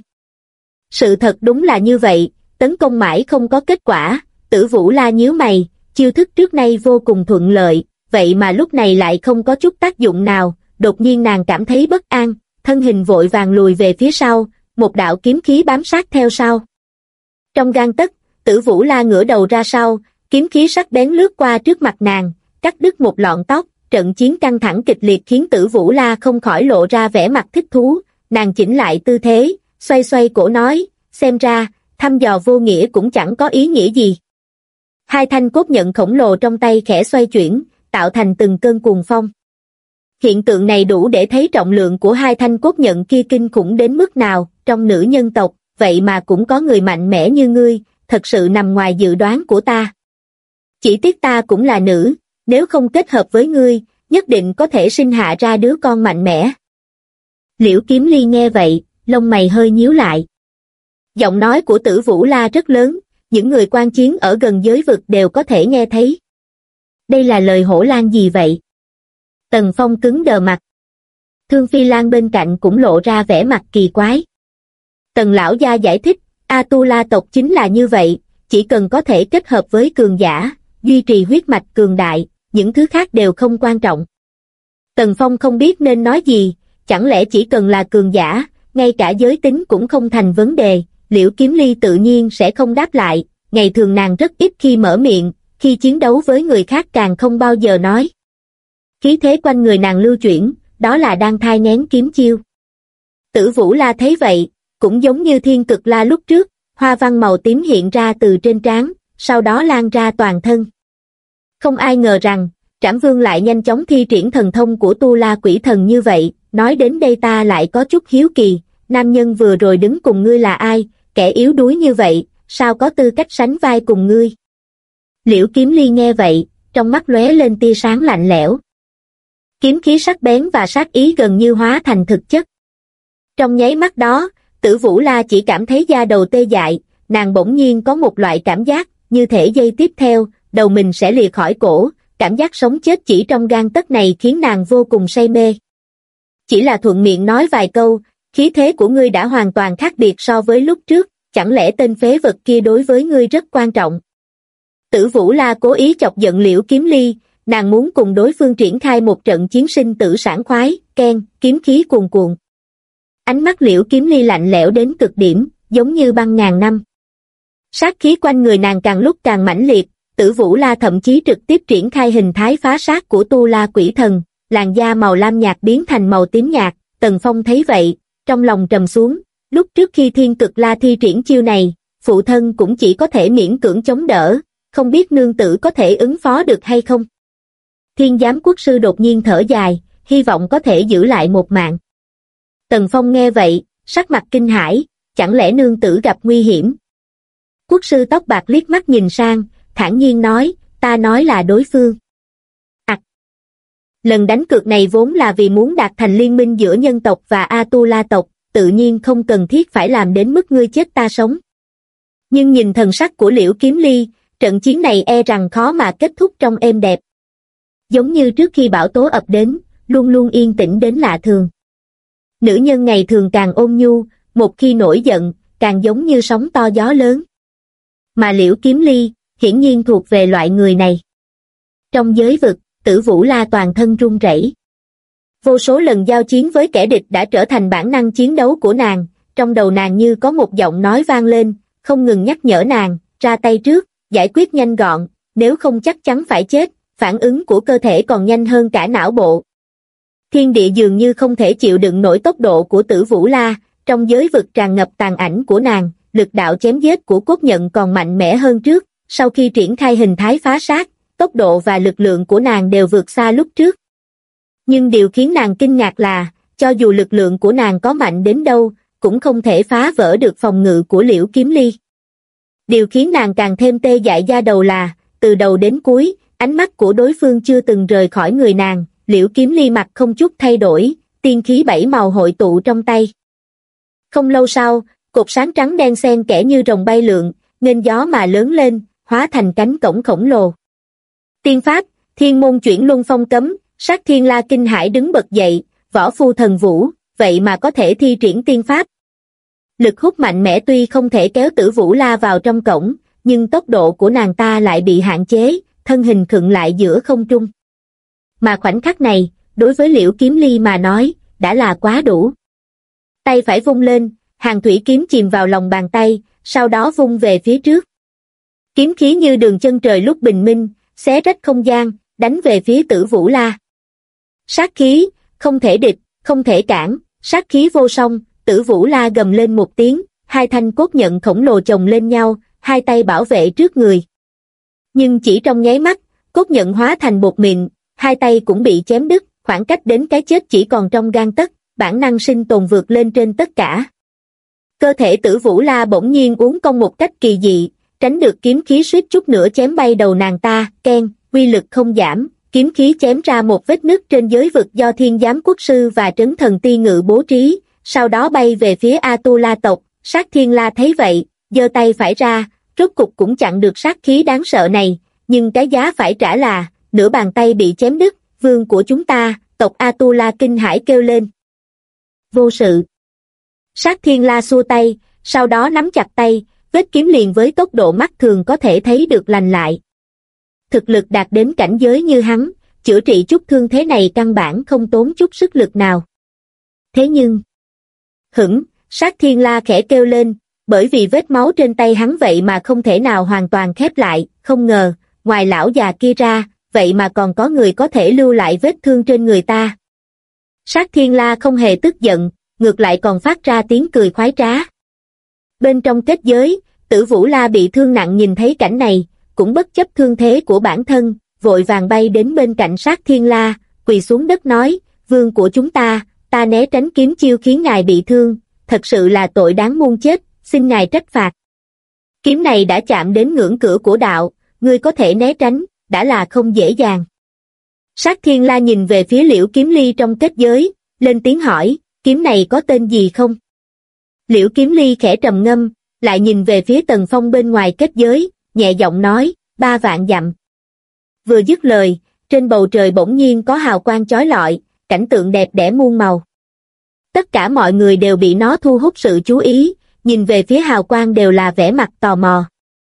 Sự thật đúng là như vậy, tấn công mãi không có kết quả, Tử Vũ La nhíu mày, chiêu thức trước nay vô cùng thuận lợi, vậy mà lúc này lại không có chút tác dụng nào. Đột nhiên nàng cảm thấy bất an, thân hình vội vàng lùi về phía sau, một đạo kiếm khí bám sát theo sau. Trong gang tấc, Tử Vũ La ngửa đầu ra sau, kiếm khí sắc bén lướt qua trước mặt nàng, cắt đứt một lọn tóc. Trận chiến căng thẳng kịch liệt khiến Tử Vũ La không khỏi lộ ra vẻ mặt thích thú, nàng chỉnh lại tư thế, xoay xoay cổ nói, xem ra, thăm dò vô nghĩa cũng chẳng có ý nghĩa gì. Hai thanh cốt nhận khổng lồ trong tay khẽ xoay chuyển, tạo thành từng cơn cuồng phong. Hiện tượng này đủ để thấy trọng lượng của hai thanh cốt nhận kia kinh khủng đến mức nào, trong nữ nhân tộc, vậy mà cũng có người mạnh mẽ như ngươi, thật sự nằm ngoài dự đoán của ta. Chỉ tiếc ta cũng là nữ, nếu không kết hợp với ngươi, nhất định có thể sinh hạ ra đứa con mạnh mẽ. Liễu Kiếm Ly nghe vậy, lông mày hơi nhíu lại. Giọng nói của Tử Vũ La rất lớn, những người quan chiến ở gần giới vực đều có thể nghe thấy. Đây là lời hổ lang gì vậy? Tần Phong cứng đờ mặt. Thương Phi Lan bên cạnh cũng lộ ra vẻ mặt kỳ quái. Tần lão gia giải thích, A-tu-la tộc chính là như vậy, chỉ cần có thể kết hợp với cường giả, duy trì huyết mạch cường đại, những thứ khác đều không quan trọng. Tần Phong không biết nên nói gì, chẳng lẽ chỉ cần là cường giả, ngay cả giới tính cũng không thành vấn đề. Liễu Kiếm Ly tự nhiên sẽ không đáp lại, ngày thường nàng rất ít khi mở miệng, khi chiến đấu với người khác càng không bao giờ nói. Khí thế quanh người nàng lưu chuyển, đó là đang thai nghén kiếm chiêu. Tử Vũ La thấy vậy, cũng giống như Thiên Cực La lúc trước, hoa văn màu tím hiện ra từ trên trán, sau đó lan ra toàn thân. Không ai ngờ rằng, Trảm Vương lại nhanh chóng thi triển thần thông của Tu La Quỷ Thần như vậy. Nói đến đây ta lại có chút hiếu kỳ, nam nhân vừa rồi đứng cùng ngươi là ai, kẻ yếu đuối như vậy, sao có tư cách sánh vai cùng ngươi? Liễu Kiếm Ly nghe vậy, trong mắt lóe lên tia sáng lạnh lẽo. Kiếm khí sắc bén và sát ý gần như hóa thành thực chất. Trong nháy mắt đó, Tử Vũ La chỉ cảm thấy da đầu tê dại, nàng bỗng nhiên có một loại cảm giác, như thể giây tiếp theo, đầu mình sẽ lìa khỏi cổ, cảm giác sống chết chỉ trong gang tấc này khiến nàng vô cùng say mê. Chỉ là thuận miệng nói vài câu, khí thế của ngươi đã hoàn toàn khác biệt so với lúc trước, chẳng lẽ tên phế vật kia đối với ngươi rất quan trọng? Tử Vũ La cố ý chọc giận Liễu Kiếm Ly, nàng muốn cùng đối phương triển khai một trận chiến sinh tử sảng khoái, keng, kiếm khí cuồn cuộn. Ánh mắt Liễu Kiếm Ly lạnh lẽo đến cực điểm, giống như băng ngàn năm. Sát khí quanh người nàng càng lúc càng mãnh liệt, Tử Vũ La thậm chí trực tiếp triển khai hình thái phá sát của Tu La Quỷ Thần, làn da màu lam nhạt biến thành màu tím nhạt. Tần Phong thấy vậy, trong lòng trầm xuống, lúc trước khi Thiên Cực La thi triển chiêu này, phụ thân cũng chỉ có thể miễn cưỡng chống đỡ, không biết nương tử có thể ứng phó được hay không. Thiên Giám Quốc sư đột nhiên thở dài, hy vọng có thể giữ lại một mạng. Tần Phong nghe vậy, sắc mặt kinh hãi, chẳng lẽ nương tử gặp nguy hiểm? Quốc sư tóc bạc liếc mắt nhìn sang, thản nhiên nói, ta nói là đối phương. Lần đánh cược này vốn là vì muốn đạt thành liên minh giữa nhân tộc và A-tu-la tộc, tự nhiên không cần thiết phải làm đến mức ngươi chết ta sống. Nhưng nhìn thần sắc của Liễu Kiếm Ly, trận chiến này e rằng khó mà kết thúc trong êm đẹp. Giống như trước khi bão tố ập đến, luôn luôn yên tĩnh đến lạ thường. Nữ nhân ngày thường càng ôn nhu, một khi nổi giận, càng giống như sóng to gió lớn. Mà Liễu Kiếm Ly, hiển nhiên thuộc về loại người này. Trong giới vực, Tử Vũ La toàn thân run rẩy. Vô số lần giao chiến với kẻ địch đã trở thành bản năng chiến đấu của nàng, trong đầu nàng như có một giọng nói vang lên, không ngừng nhắc nhở nàng, ra tay trước, giải quyết nhanh gọn, nếu không chắc chắn phải chết, phản ứng của cơ thể còn nhanh hơn cả não bộ. Thiên địa dường như không thể chịu đựng nổi tốc độ của Tử Vũ La, trong giới vực tràn ngập tàn ảnh của nàng, lực đạo chém giết của cốt nhận còn mạnh mẽ hơn trước, sau khi triển khai hình thái phá sát, tốc độ và lực lượng của nàng đều vượt xa lúc trước. Nhưng điều khiến nàng kinh ngạc là, cho dù lực lượng của nàng có mạnh đến đâu, cũng không thể phá vỡ được phòng ngự của Liễu Kiếm Ly. Điều khiến nàng càng thêm tê dại da đầu là, từ đầu đến cuối, ánh mắt của đối phương chưa từng rời khỏi người nàng, Liễu Kiếm Ly mặt không chút thay đổi, tiên khí bảy màu hội tụ trong tay. Không lâu sau, cột sáng trắng đen xen kẽ như rồng bay lượn, nghênh gió mà lớn lên, hóa thành cánh cổng khổng lồ. Tiên pháp, Thiên Môn Chuyển Luân Phong Cấm, Sát Thiên La kinh hãi đứng bật dậy, võ phu thần vũ, vậy mà có thể thi triển tiên pháp. Lực hút mạnh mẽ tuy không thể kéo Tử Vũ La vào trong cổng, nhưng tốc độ của nàng ta lại bị hạn chế, thân hình khựng lại giữa không trung. Mà khoảnh khắc này, đối với Liễu Kiếm Ly mà nói, đã là quá đủ. Tay phải vung lên, hàng thủy kiếm chìm vào lòng bàn tay, sau đó vung về phía trước. Kiếm khí như đường chân trời lúc bình minh, xé rách không gian, đánh về phía Tử Vũ La. Sát khí, không thể địch, không thể cản, sát khí vô song, Tử Vũ La gầm lên một tiếng, hai thanh cốt nhận khổng lồ chồng lên nhau, hai tay bảo vệ trước người. Nhưng chỉ trong nháy mắt, cốt nhận hóa thành bột mịn, hai tay cũng bị chém đứt, khoảng cách đến cái chết chỉ còn trong gang tấc, bản năng sinh tồn vượt lên trên tất cả. Cơ thể Tử Vũ La bỗng nhiên uốn cong một cách kỳ dị, tránh được kiếm khí suýt chút nữa chém bay đầu nàng ta, keng, uy lực không giảm, kiếm khí chém ra một vết nứt trên giới vực do Thiên Giám Quốc Sư và Trấn Thần Ti Ngự bố trí, sau đó bay về phía A-tu-la tộc. Sát Thiên La thấy vậy, giơ tay phải ra, rốt cục cũng chặn được sát khí đáng sợ này, nhưng cái giá phải trả là, nửa bàn tay bị chém đứt, vương của chúng ta, tộc A-tu-la kinh hãi kêu lên. Vô sự. Sát Thiên La xua tay, sau đó nắm chặt tay, vết kiếm liền với tốc độ mắt thường có thể thấy được lành lại. Thực lực đạt đến cảnh giới như hắn, chữa trị chút thương thế này căn bản không tốn chút sức lực nào. Thế nhưng... Sát Thiên La khẽ kêu lên, bởi vì vết máu trên tay hắn vậy mà không thể nào hoàn toàn khép lại, không ngờ, ngoài lão già kia ra, vậy mà còn có người có thể lưu lại vết thương trên người ta. Sát Thiên La không hề tức giận, ngược lại còn phát ra tiếng cười khoái trá. Bên trong kết giới, Tử Vũ La bị thương nặng nhìn thấy cảnh này, cũng bất chấp thương thế của bản thân, vội vàng bay đến bên cạnh Sát Thiên La, quỳ xuống đất nói, vương của chúng ta né tránh kiếm chiêu khiến ngài bị thương, thật sự là tội đáng muôn chết, xin ngài trách phạt. Kiếm này đã chạm đến ngưỡng cửa của đạo, ngươi có thể né tránh, đã là không dễ dàng. Sát Thiên La nhìn về phía Liễu Kiếm Ly trong kết giới, lên tiếng hỏi, kiếm này có tên gì không? Liễu Kiếm Ly khẽ trầm ngâm, lại nhìn về phía Tần Phong bên ngoài kết giới, nhẹ giọng nói, 3 vạn dặm. Vừa dứt lời, trên bầu trời bỗng nhiên có hào quang chói lọi, cảnh tượng đẹp đẽ muôn màu. Tất cả mọi người đều bị nó thu hút sự chú ý, nhìn về phía hào quang đều là vẻ mặt tò mò.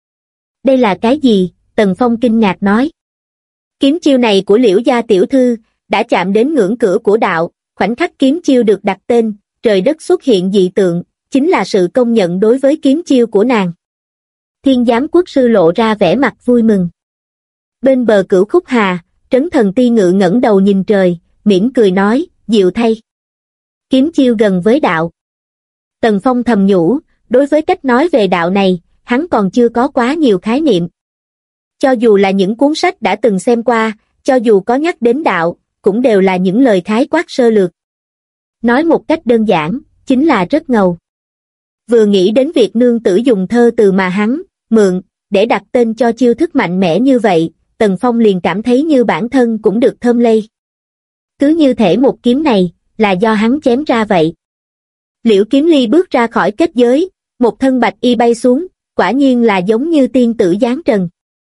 Đây là cái gì? Tần Phong kinh ngạc nói. Kiếm chiêu này của Liễu gia tiểu thư, đã chạm đến ngưỡng cửa của đạo, khoảnh khắc kiếm chiêu được đặt tên, trời đất xuất hiện dị tượng, chính là sự công nhận đối với kiếm chiêu của nàng. Thiên Giám Quốc Sư lộ ra vẻ mặt vui mừng. Bên bờ Cửu Khúc Hà, Trấn Thần Ti Ngự ngẩng đầu nhìn trời, mỉm cười nói, diệu thay. Kiếm chiêu gần với đạo. Tần Phong thầm nhủ, đối với cách nói về đạo này, hắn còn chưa có quá nhiều khái niệm. Cho dù là những cuốn sách đã từng xem qua, cho dù có nhắc đến đạo, cũng đều là những lời khái quát sơ lược. Nói một cách đơn giản, chính là rất ngầu. Vừa nghĩ đến việc nương tử dùng thơ từ mà hắn mượn, để đặt tên cho chiêu thức mạnh mẽ như vậy, Tần Phong liền cảm thấy như bản thân cũng được thơm lây. Cứ như thể một kiếm này, là do hắn chém ra vậy. Liễu Kiếm Ly bước ra khỏi kết giới, một thân bạch y bay xuống, quả nhiên là giống như tiên tử giáng trần.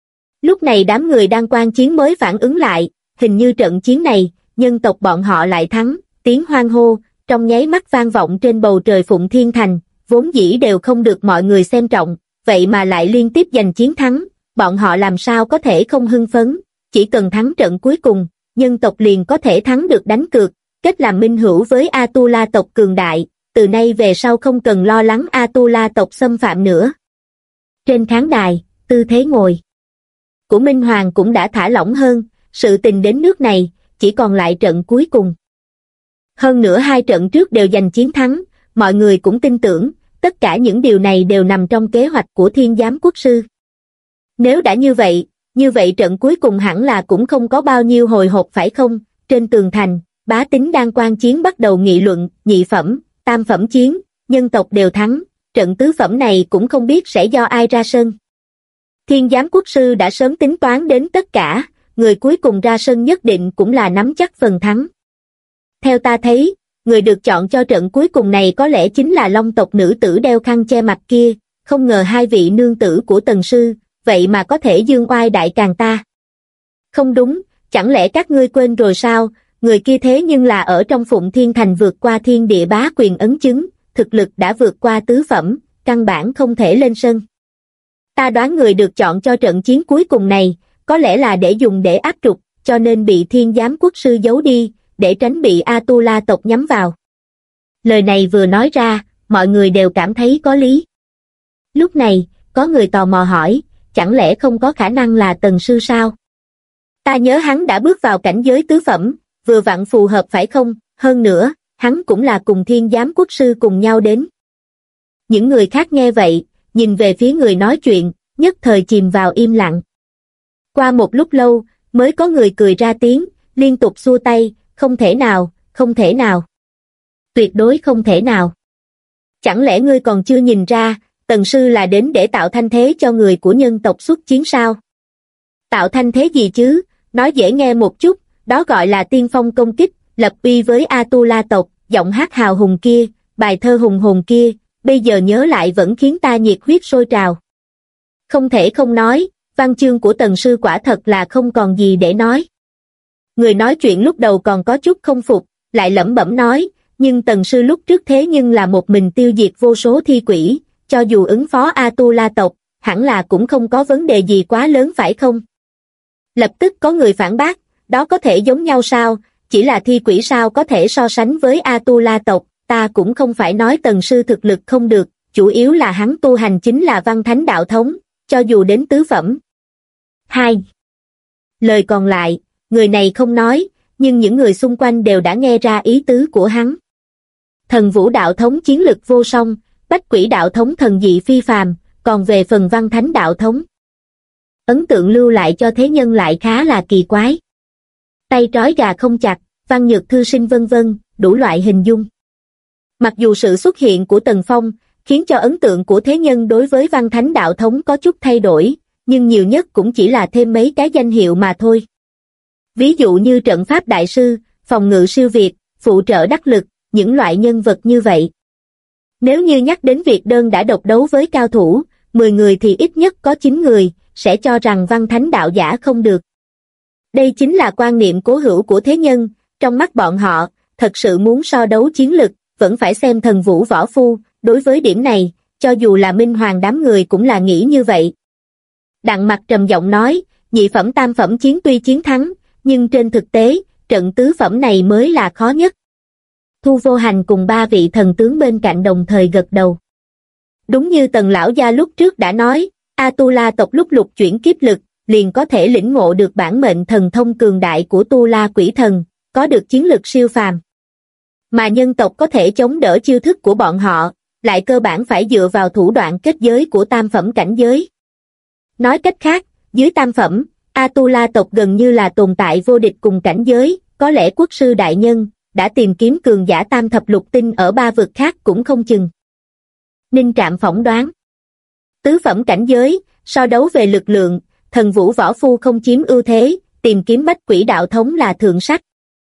Lúc này đám người đang quan chiến mới phản ứng lại, hình như trận chiến này, nhân tộc bọn họ lại thắng, tiếng hoan hô, trong nháy mắt vang vọng trên bầu trời Phụng Thiên Thành, vốn dĩ đều không được mọi người xem trọng, vậy mà lại liên tiếp giành chiến thắng, bọn họ làm sao có thể không hưng phấn, chỉ cần thắng trận cuối cùng, nhân tộc liền có thể thắng được đánh cược, kết làm minh hữu với A-tu-la tộc cường đại, từ nay về sau không cần lo lắng A-tu-la tộc xâm phạm nữa. Trên khán đài, tư thế ngồi của Minh Hoàng cũng đã thả lỏng hơn, sự tình đến nước này, chỉ còn lại trận cuối cùng. Hơn nữa 2 trận trước đều giành chiến thắng, mọi người cũng tin tưởng, tất cả những điều này đều nằm trong kế hoạch của Thiên Giám Quốc Sư. Nếu đã như vậy trận cuối cùng hẳn là cũng không có bao nhiêu hồi hộp phải không? Trên tường thành, bá tính đang quan chiến bắt đầu nghị luận, nhị phẩm, tam phẩm chiến, nhân tộc đều thắng, trận tứ phẩm này cũng không biết sẽ do ai ra sân. Thiên Giám Quốc Sư đã sớm tính toán đến tất cả, người cuối cùng ra sân nhất định cũng là nắm chắc phần thắng. Theo ta thấy, người được chọn cho trận cuối cùng này có lẽ chính là Long tộc nữ tử đeo khăn che mặt kia, không ngờ 2 vị nương tử của Tần Sư, vậy mà có thể dương oai đại càn ta. Không đúng, chẳng lẽ các ngươi quên rồi sao, người kia thế nhưng là ở trong Phụng Thiên Thành vượt qua thiên địa bá quyền ấn chứng, thực lực đã vượt qua tứ phẩm, căn bản không thể lên sân. Ta đoán người được chọn cho trận chiến cuối cùng này, có lẽ là để dùng để áp trục, cho nên bị Thiên Giám Quốc Sư giấu đi, để tránh bị A-tu-la tộc nhắm vào. Lời này vừa nói ra, mọi người đều cảm thấy có lý. Lúc này, có người tò mò hỏi, chẳng lẽ không có khả năng là Tần sư sao? Ta nhớ hắn đã bước vào cảnh giới tứ phẩm, vừa vặn phù hợp phải không? Hơn nữa, hắn cũng là cùng Thiên Giám Quốc sư cùng nhau đến. Những người khác nghe vậy, nhìn về phía người nói chuyện, nhất thời chìm vào im lặng. Qua một lúc lâu, mới có người cười ra tiếng, liên tục xua tay, không thể nào, không thể nào. Tuyệt đối không thể nào. Chẳng lẽ ngươi còn chưa nhìn ra, Tần sư là đến để tạo thanh thế cho người của nhân tộc xuất chiến sao? Tạo thanh thế gì chứ, nói dễ nghe một chút, đó gọi là tiên phong công kích, lập uy với Atula tộc, giọng hát hào hùng kia, bài thơ hùng hồn kia, bây giờ nhớ lại vẫn khiến ta nhiệt huyết sôi trào. Không thể không nói, văn chương của Tần sư quả thật là không còn gì để nói. Người nói chuyện lúc đầu còn có chút không phục, lại lẩm bẩm nói, nhưng Tần sư lúc trước thế nhưng là một mình tiêu diệt vô số thi quỷ, cho dù ứng phó Atula tộc, hẳn là cũng không có vấn đề gì quá lớn phải không? Lập tức có người phản bác, đó có thể giống nhau sao, chỉ là thi quỷ sao có thể so sánh với Atula tộc, ta cũng không phải nói Tần sư thực lực không được, chủ yếu là hắn tu hành chính là văn thánh đạo thống, cho dù đến tứ phẩm. 2. Lời còn lại, người này không nói, nhưng những người xung quanh đều đã nghe ra ý tứ của hắn. Thần vũ đạo thống chiến lực vô song, bách quỷ đạo thống thần dị phi phàm, còn về phần văn thánh đạo thống. Ấn tượng lưu lại cho thế nhân lại khá là kỳ quái. Tay trói gà không chặt, văn nhược thư sinh vân vân, đủ loại hình dung. Mặc dù sự xuất hiện của Tần Phong, khiến cho ấn tượng của thế nhân đối với văn thánh đạo thống có chút thay đổi, nhưng nhiều nhất cũng chỉ là thêm mấy cái danh hiệu mà thôi. Ví dụ như trận pháp đại sư, phòng ngự siêu việt, phụ trợ đắc lực, những loại nhân vật như vậy. Nếu như nhắc đến việc đơn đã độc đấu với cao thủ, 10 người thì ít nhất có 9 người, sẽ cho rằng văn thánh đạo giả không được. Đây chính là quan niệm cố hữu của thế nhân, trong mắt bọn họ, thật sự muốn so đấu chiến lực, vẫn phải xem thần vũ võ phu, đối với điểm này, cho dù là Minh Hoàng đám người cũng là nghĩ như vậy. Đặng Mặc trầm giọng nói, nhị phẩm tam phẩm chiến tuy chiến thắng, nhưng trên thực tế, trận tứ phẩm này mới là khó nhất. Thu Vô Hành cùng 3 vị thần tướng bên cạnh đồng thời gật đầu. Đúng như Tần lão gia lúc trước đã nói, Atula tộc lúc lục chuyển kiếp lực, liền có thể lĩnh ngộ được bản mệnh thần thông cường đại của Tu La Quỷ Thần, có được chiến lực siêu phàm. Mà nhân tộc có thể chống đỡ chiêu thức của bọn họ, lại cơ bản phải dựa vào thủ đoạn kết giới của tam phẩm cảnh giới. Nói cách khác, dưới tam phẩm, Atula tộc gần như là tồn tại vô địch cùng cảnh giới, có lẽ quốc sư đại nhân đã tìm kiếm cường giả tam thập lục tinh ở 3 vực khác cũng không chừng. Ninh Trạm phỏng đoán. Tứ phẩm cảnh giới, so đấu về lực lượng, thần vũ võ phu không chiếm ưu thế, tìm kiếm bách quỷ đạo thống là thượng sách.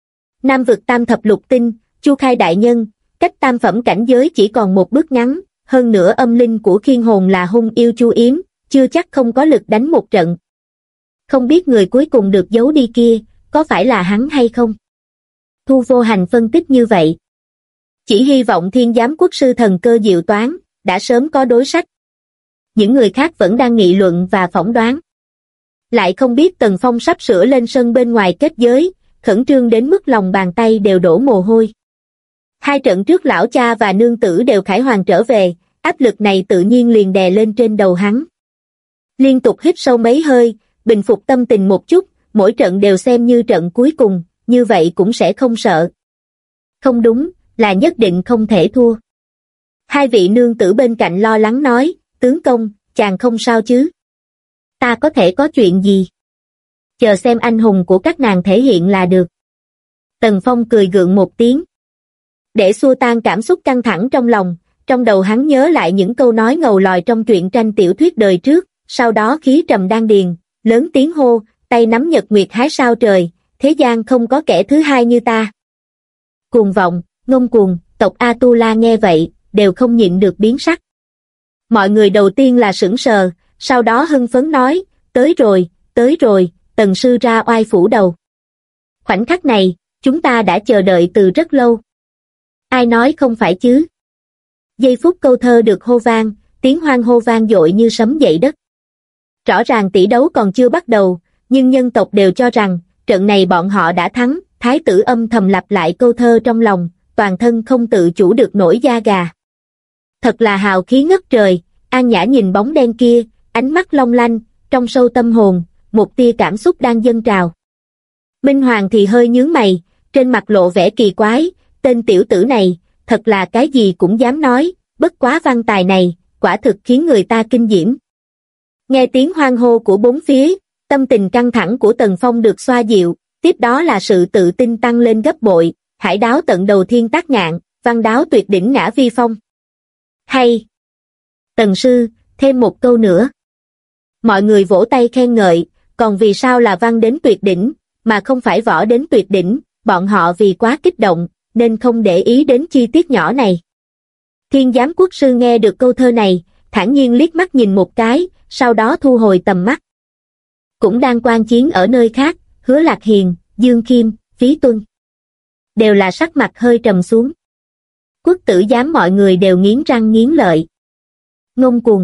Nam vực tam thập lục tinh, Chu Khai đại nhân, cách tam phẩm cảnh giới chỉ còn một bước ngắn, hơn nữa âm linh của khiên hồn là hung yêu Chu Yếm, chưa chắc không có lực đánh một trận. Không biết người cuối cùng được giấu đi kia, có phải là hắn hay không? Thu Vô Hành phân tích như vậy. Chỉ hy vọng Thiên Giám Quốc sư thần cơ diệu toán, đã sớm có đối sách. Những người khác vẫn đang nghị luận và phỏng đoán. Lại không biết Tần Phong sắp sửa lên sân bên ngoài kết giới, khẩn trương đến mức lòng bàn tay đều đổ mồ hôi. 2 trận trước lão cha và nương tử đều khải hoàn trở về, áp lực này tự nhiên liền đè lên trên đầu hắn. Liên tục hít sâu mấy hơi, bình phục tâm tình một chút, mỗi trận đều xem như trận cuối cùng, như vậy cũng sẽ không sợ. Không đúng, là nhất định không thể thua. 2 vị nương tử bên cạnh lo lắng nói, tướng công, chàng không sao chứ? Ta có thể có chuyện gì? Chờ xem anh hùng của các nàng thể hiện là được. Tần Phong cười gượng một tiếng. Để xua tan cảm xúc căng thẳng trong lòng, trong đầu hắn nhớ lại những câu nói ngầu lòi trong truyện tranh tiểu thuyết đời trước, sau đó khí trầm đan điền, lớn tiếng hô, tay nắm nhật nguyệt hái sao trời, thế gian không có kẻ thứ hai như ta. Cuồng vọng, ngông cuồng, tộc Atula nghe vậy, đều không nhịn được biến sắc. Mọi người đầu tiên là sững sờ, sau đó hưng phấn nói, tới rồi, Tần sư ra oai phủ đầu. Khoảnh khắc này, chúng ta đã chờ đợi từ rất lâu. Ai nói không phải chứ? Giây phút câu thơ được hô vang, tiếng hoan hô vang dội như sấm dậy đất. Rõ ràng tỷ đấu còn chưa bắt đầu, nhưng nhân tộc đều cho rằng, trận này bọn họ đã thắng, thái tử âm thầm lặp lại câu thơ trong lòng, toàn thân không tự chủ được nổi da gà. Thật là hào khí ngất trời, An Nhã nhìn bóng đen kia, ánh mắt long lanh, trong sâu tâm hồn, một tia cảm xúc đang dâng trào. Minh Hoàng thì hơi nhướng mày, trên mặt lộ vẻ kỳ quái, tên tiểu tử này, thật là cái gì cũng dám nói, bất quá văn tài này, quả thực khiến người ta kinh diễm. Nghe tiếng hoan hô của bốn phía, tâm tình căng thẳng của Tần Phong được xoa dịu, tiếp đó là sự tự tin tăng lên gấp bội, hải đáo tận đầu thiên tác ngạn, văn đáo tuyệt đỉnh ngã vi phong. Hay! Tần sư, thêm một câu nữa. Mọi người vỗ tay khen ngợi, còn vì sao là văn đến tuyệt đỉnh, mà không phải võ đến tuyệt đỉnh, bọn họ vì quá kích động, nên không để ý đến chi tiết nhỏ này. Thiên giám quốc sư nghe được câu thơ này, thản nhiên liếc mắt nhìn một cái, sau đó thu hồi tầm mắt. Cũng đang quan chiến ở nơi khác, Hứa Lạc Hiền, Dương Khiêm, Phí Tuân. Đều là sắc mặt hơi trầm xuống. Quốc tử giám mọi người đều nghiến răng nghiến lợi. Ngông cuồng.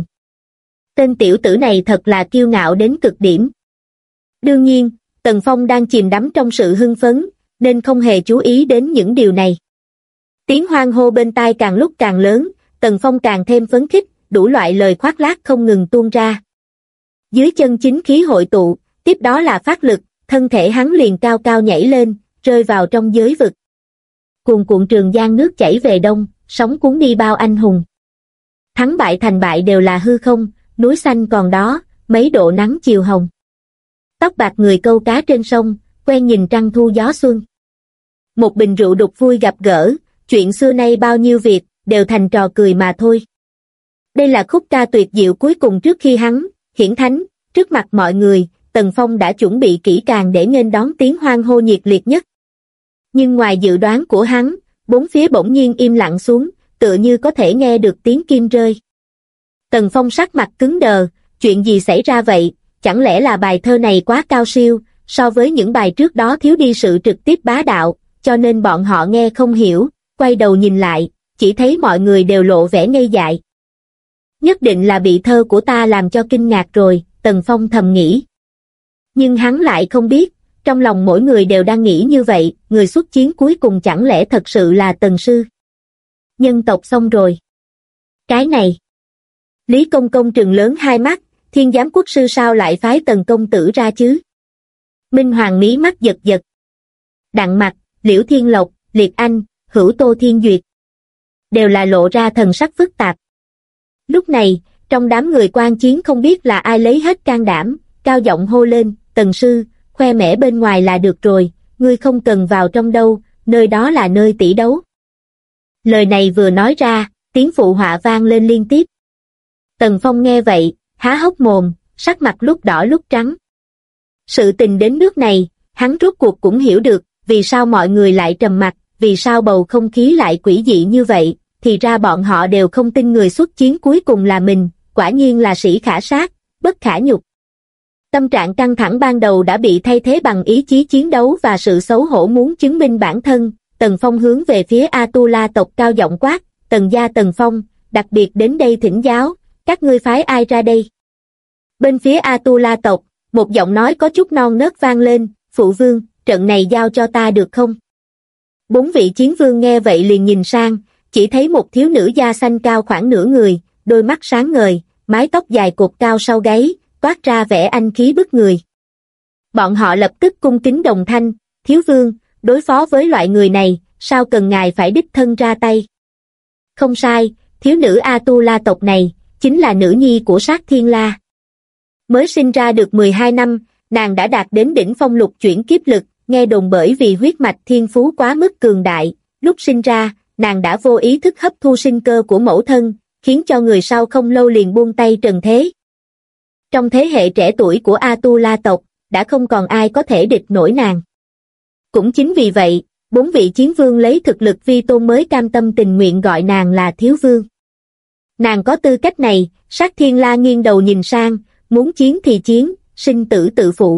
Tên tiểu tử này thật là kiêu ngạo đến cực điểm. Đương nhiên, Tần Phong đang chìm đắm trong sự hưng phấn, nên không hề chú ý đến những điều này. Tiếng hoan hô bên tai càng lúc càng lớn, Tần Phong càng thêm phấn khích, đủ loại lời khoác lác không ngừng tuôn ra. Dưới chân chính khí hội tụ, tiếp đó là phát lực, thân thể hắn liền cao cao nhảy lên, rơi vào trong giới vực. Cuồn cuộn trường giang nước chảy về đông, sóng cuốn đi bao anh hùng. Thắng bại thành bại đều là hư không, núi xanh còn đó, mấy độ nắng chiều hồng. Tóc bạc người câu cá trên sông, quen nhìn trăng thu gió xuân. Một bình rượu đục vui gặp gỡ, chuyện xưa nay bao nhiêu việc, đều thành trò cười mà thôi. Đây là khúc ca tuyệt diệu cuối cùng trước khi hắn hiển thánh, trước mặt mọi người, Tần Phong đã chuẩn bị kỹ càng để nghênh đón tiếng hoan hô nhiệt liệt nhất. Nhưng ngoài dự đoán của hắn, bốn phía bỗng nhiên im lặng xuống, tựa như có thể nghe được tiếng kim rơi. Tần Phong sắc mặt cứng đờ, chuyện gì xảy ra vậy, chẳng lẽ là bài thơ này quá cao siêu, so với những bài trước đó thiếu đi sự trực tiếp bá đạo, cho nên bọn họ nghe không hiểu, quay đầu nhìn lại, chỉ thấy mọi người đều lộ vẻ ngây dại. Nhất định là bị thơ của ta làm cho kinh ngạc rồi, Tần Phong thầm nghĩ. Nhưng hắn lại không biết, trong lòng mỗi người đều đang nghĩ như vậy, người xuất chiến cuối cùng chẳng lẽ thật sự là Tần sư. Nhân tộc xong rồi. Cái này. Lý Công Công trừng lớn hai mắt, Thiên giám quốc sư sao lại phái Tần công tử ra chứ? Minh Hoàng mí mắt giật giật. Đặng Mặc, Liễu Thiên Lộc, Liệt Anh, Hữu Tô Thiên Duyệt đều là lộ ra thần sắc phức tạp. Lúc này, trong đám người quan chiến không biết là ai lấy hết can đảm, cao giọng hô lên, Tần sư, khoe mẽ bên ngoài là được rồi, ngươi không cần vào trong đâu, nơi đó là nơi tỷ đấu. Lời này vừa nói ra, tiếng phụ họa vang lên liên tiếp. Tần Phong nghe vậy, há hốc mồm, sắc mặt lúc đỏ lúc trắng. Sự tình đến nước này, hắn rốt cuộc cũng hiểu được, vì sao mọi người lại trầm mặc, vì sao bầu không khí lại quỷ dị như vậy, thì ra bọn họ đều không tin người xuất chiến cuối cùng là mình, quả nhiên là sĩ khả sát, bất khả nhục. Tâm trạng căng thẳng ban đầu đã bị thay thế bằng ý chí chiến đấu và sự xấu hổ muốn chứng minh bản thân. Tần Phong hướng về phía A-tu-la tộc cao giọng quát, Tần gia Tần Phong, đặc biệt đến đây thỉnh giáo, các ngươi phái ai ra đây? Bên phía A-tu-la tộc, một giọng nói có chút non nớt vang lên, phụ vương, trận này giao cho ta được không? Bốn vị chiến vương nghe vậy liền nhìn sang, chỉ thấy một thiếu nữ da xanh cao khoảng nửa người, đôi mắt sáng ngời, mái tóc dài cột cao sau gáy, toát ra vẻ anh khí bức người. Bọn họ lập tức cung kính đồng thanh, thiếu vương, đối phó với loại người này, sao cần ngài phải đích thân ra tay? Không sai, thiếu nữ A-tu-la tộc này, chính là nữ nhi của Sát Thiên La. Mới sinh ra được 12 năm, nàng đã đạt đến đỉnh phong lục chuyển kiếp lực, nghe đồn bởi vì huyết mạch thiên phú quá mức cường đại, lúc sinh ra, nàng đã vô ý thức hấp thu sinh cơ của mẫu thân, khiến cho người sau không lâu liền buông tay trần thế. Trong thế hệ trẻ tuổi của A-tu-la tộc, đã không còn ai có thể địch nổi nàng. Cũng chính vì vậy, bốn vị chiến vương lấy thực lực vi tôn mới cam tâm tình nguyện gọi nàng là thiếu vương. Nàng có tư cách này, Sát Thiên La nghiêng đầu nhìn sang, muốn chiến thì chiến, sinh tử tự phụ.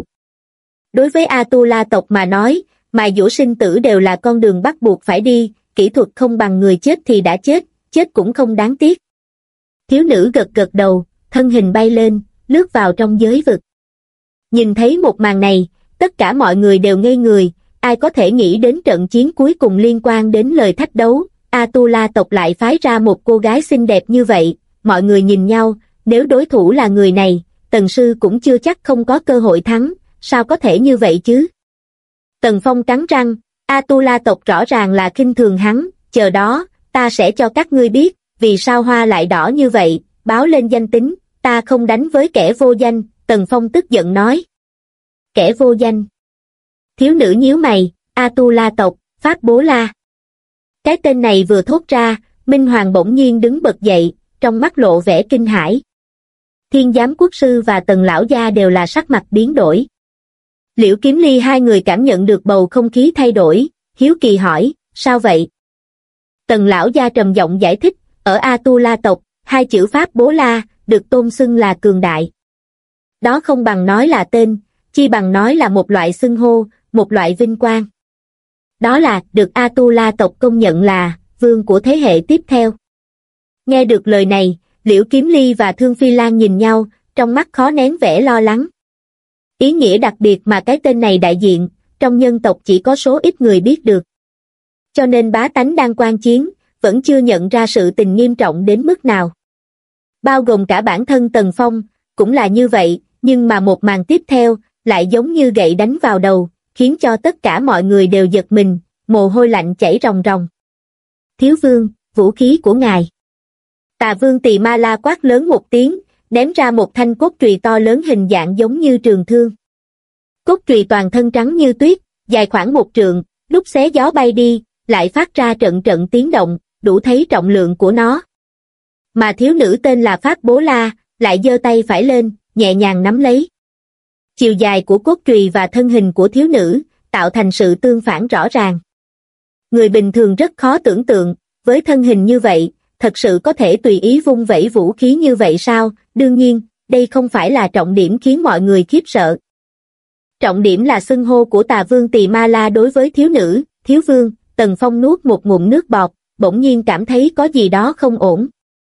Đối với A-tu-la tộc mà nói, mài dũa sinh tử đều là con đường bắt buộc phải đi, kỹ thuật không bằng người chết thì đã chết, chết cũng không đáng tiếc. Thiếu nữ gật gật đầu, thân hình bay lên, lướt vào trong giới vực. Nhìn thấy một màn này, tất cả mọi người đều ngây người, ai có thể nghĩ đến trận chiến cuối cùng liên quan đến lời thách đấu, A-tu-la tộc lại phái ra một cô gái xinh đẹp như vậy, mọi người nhìn nhau, nếu đối thủ là người này, Tần sư cũng chưa chắc không có cơ hội thắng, sao có thể như vậy chứ? Tần Phong cắn răng, Atula tộc rõ ràng là khinh thường hắn, chờ đó, ta sẽ cho các ngươi biết, vì sao hoa lại đỏ như vậy, báo lên danh tính, ta không đánh với kẻ vô danh, Tần Phong tức giận nói. Kẻ vô danh. Thiếu nữ nhíu mày, Atula tộc, Pháp Bố La. Cái tên này vừa thốt ra, Minh Hoàng bỗng nhiên đứng bật dậy, trong mắt lộ vẻ kinh hãi. Thiên Giám Quốc Sư và Tần Lão Gia đều là sắc mặt biến đổi. Liễu Kiếm Ly hai người cảm nhận được bầu không khí thay đổi, hiếu kỳ hỏi, sao vậy? Tần Lão Gia trầm giọng giải thích, ở Atula tộc, hai chữ Pháp Bố La, được tôn xưng là cường đại. Đó không bằng nói là tên, chi bằng nói là một loại xưng hô, một loại vinh quang. Đó là, được Atula tộc công nhận là, vương của thế hệ tiếp theo. Nghe được lời này, Liễu Kiếm Ly và Thương Phi Lan nhìn nhau, trong mắt khó nén vẻ lo lắng. Ý nghĩa đặc biệt mà cái tên này đại diện, trong nhân tộc chỉ có số ít người biết được. Cho nên bá tánh đang quan chiến, vẫn chưa nhận ra sự tình nghiêm trọng đến mức nào. Bao gồm cả bản thân Tần Phong, cũng là như vậy, nhưng mà một màn tiếp theo, lại giống như gậy đánh vào đầu, khiến cho tất cả mọi người đều giật mình, mồ hôi lạnh chảy ròng ròng. Thiếu vương, vũ khí của ngài. Tà Vương Tỳ Ma La quát lớn một tiếng, ném ra một thanh cốt chùy to lớn hình dạng giống như trường thương. Cốt chùy toàn thân trắng như tuyết, dài khoảng 1 trượng, lúc xé gió bay đi, lại phát ra trận trận tiếng động, đủ thấy trọng lượng của nó. Mà thiếu nữ tên là Pháp Bố La, lại giơ tay phải lên, nhẹ nhàng nắm lấy. Chiều dài của cốt chùy và thân hình của thiếu nữ, tạo thành sự tương phản rõ ràng. Người bình thường rất khó tưởng tượng, với thân hình như vậy, thật sự có thể tùy ý vung vẩy vũ khí như vậy sao? Đương nhiên, đây không phải là trọng điểm khiến mọi người khiếp sợ. Trọng điểm là xưng hô của Tà Vương Tỳ Ma La đối với thiếu nữ, thiếu vương. Tần Phong nuốt một ngụm nước bọt, bỗng nhiên cảm thấy có gì đó không ổn.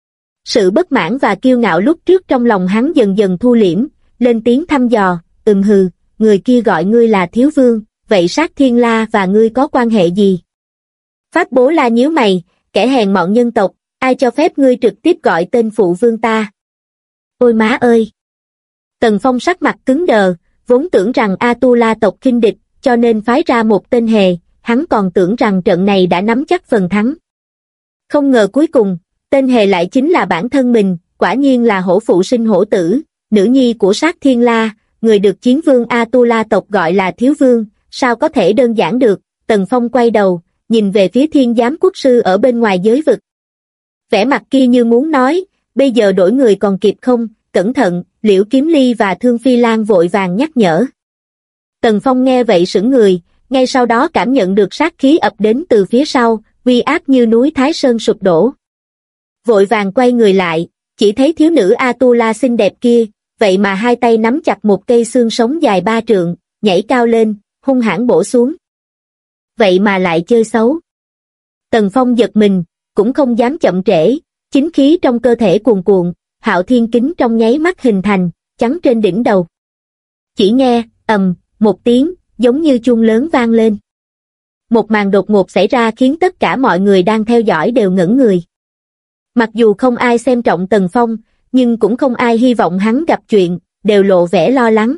Sự bất mãn và kiêu ngạo lúc trước trong lòng hắn dần dần thu liễm, lên tiếng thăm dò, hừ, người kia gọi ngươi là thiếu vương, vậy Sát Thiên La và ngươi có quan hệ gì? Pháp Bố La nhíu mày, kẻ hèn mọn nhân tộc, ai cho phép ngươi trực tiếp gọi tên phụ vương ta? Ôi má ơi! Tần Phong sắc mặt cứng đờ, vốn tưởng rằng Atula tộc khinh địch, cho nên phái ra một tên hề, hắn còn tưởng rằng trận này đã nắm chắc phần thắng. Không ngờ cuối cùng, tên hề lại chính là bản thân mình, quả nhiên là hổ phụ sinh hổ tử, nữ nhi của Sát Thiên La, người được chiến vương Atula tộc gọi là thiếu vương, sao có thể đơn giản được? Tần Phong quay đầu, nhìn về phía Thiên Giám Quốc Sư ở bên ngoài giới vực. Vẻ mặt kia như muốn nói, bây giờ đổi người còn kịp không? Cẩn thận, Liễu Kiếm Ly và Thương Phi Lan vội vàng nhắc nhở. Tần Phong nghe vậy sững người, ngay sau đó cảm nhận được sát khí ập đến từ phía sau, uy áp như núi Thái Sơn sụp đổ. Vội vàng quay người lại, chỉ thấy thiếu nữ Atula xinh đẹp kia, vậy mà hai tay nắm chặt một cây xương sống dài 3 trượng, nhảy cao lên, hung hãn bổ xuống. Vậy mà lại chơi xấu. Tần Phong giật mình, cũng không dám chậm trễ, chính khí trong cơ thể cuồn cuộn, Hạo Thiên Kính trong nháy mắt hình thành, chắn trên đỉnh đầu. Chỉ nghe, một tiếng, giống như chuông lớn vang lên. Một màn đột ngột xảy ra khiến tất cả mọi người đang theo dõi đều ngẩn người. Mặc dù không ai xem trọng Tần Phong, nhưng cũng không ai hy vọng hắn gặp chuyện, đều lộ vẻ lo lắng.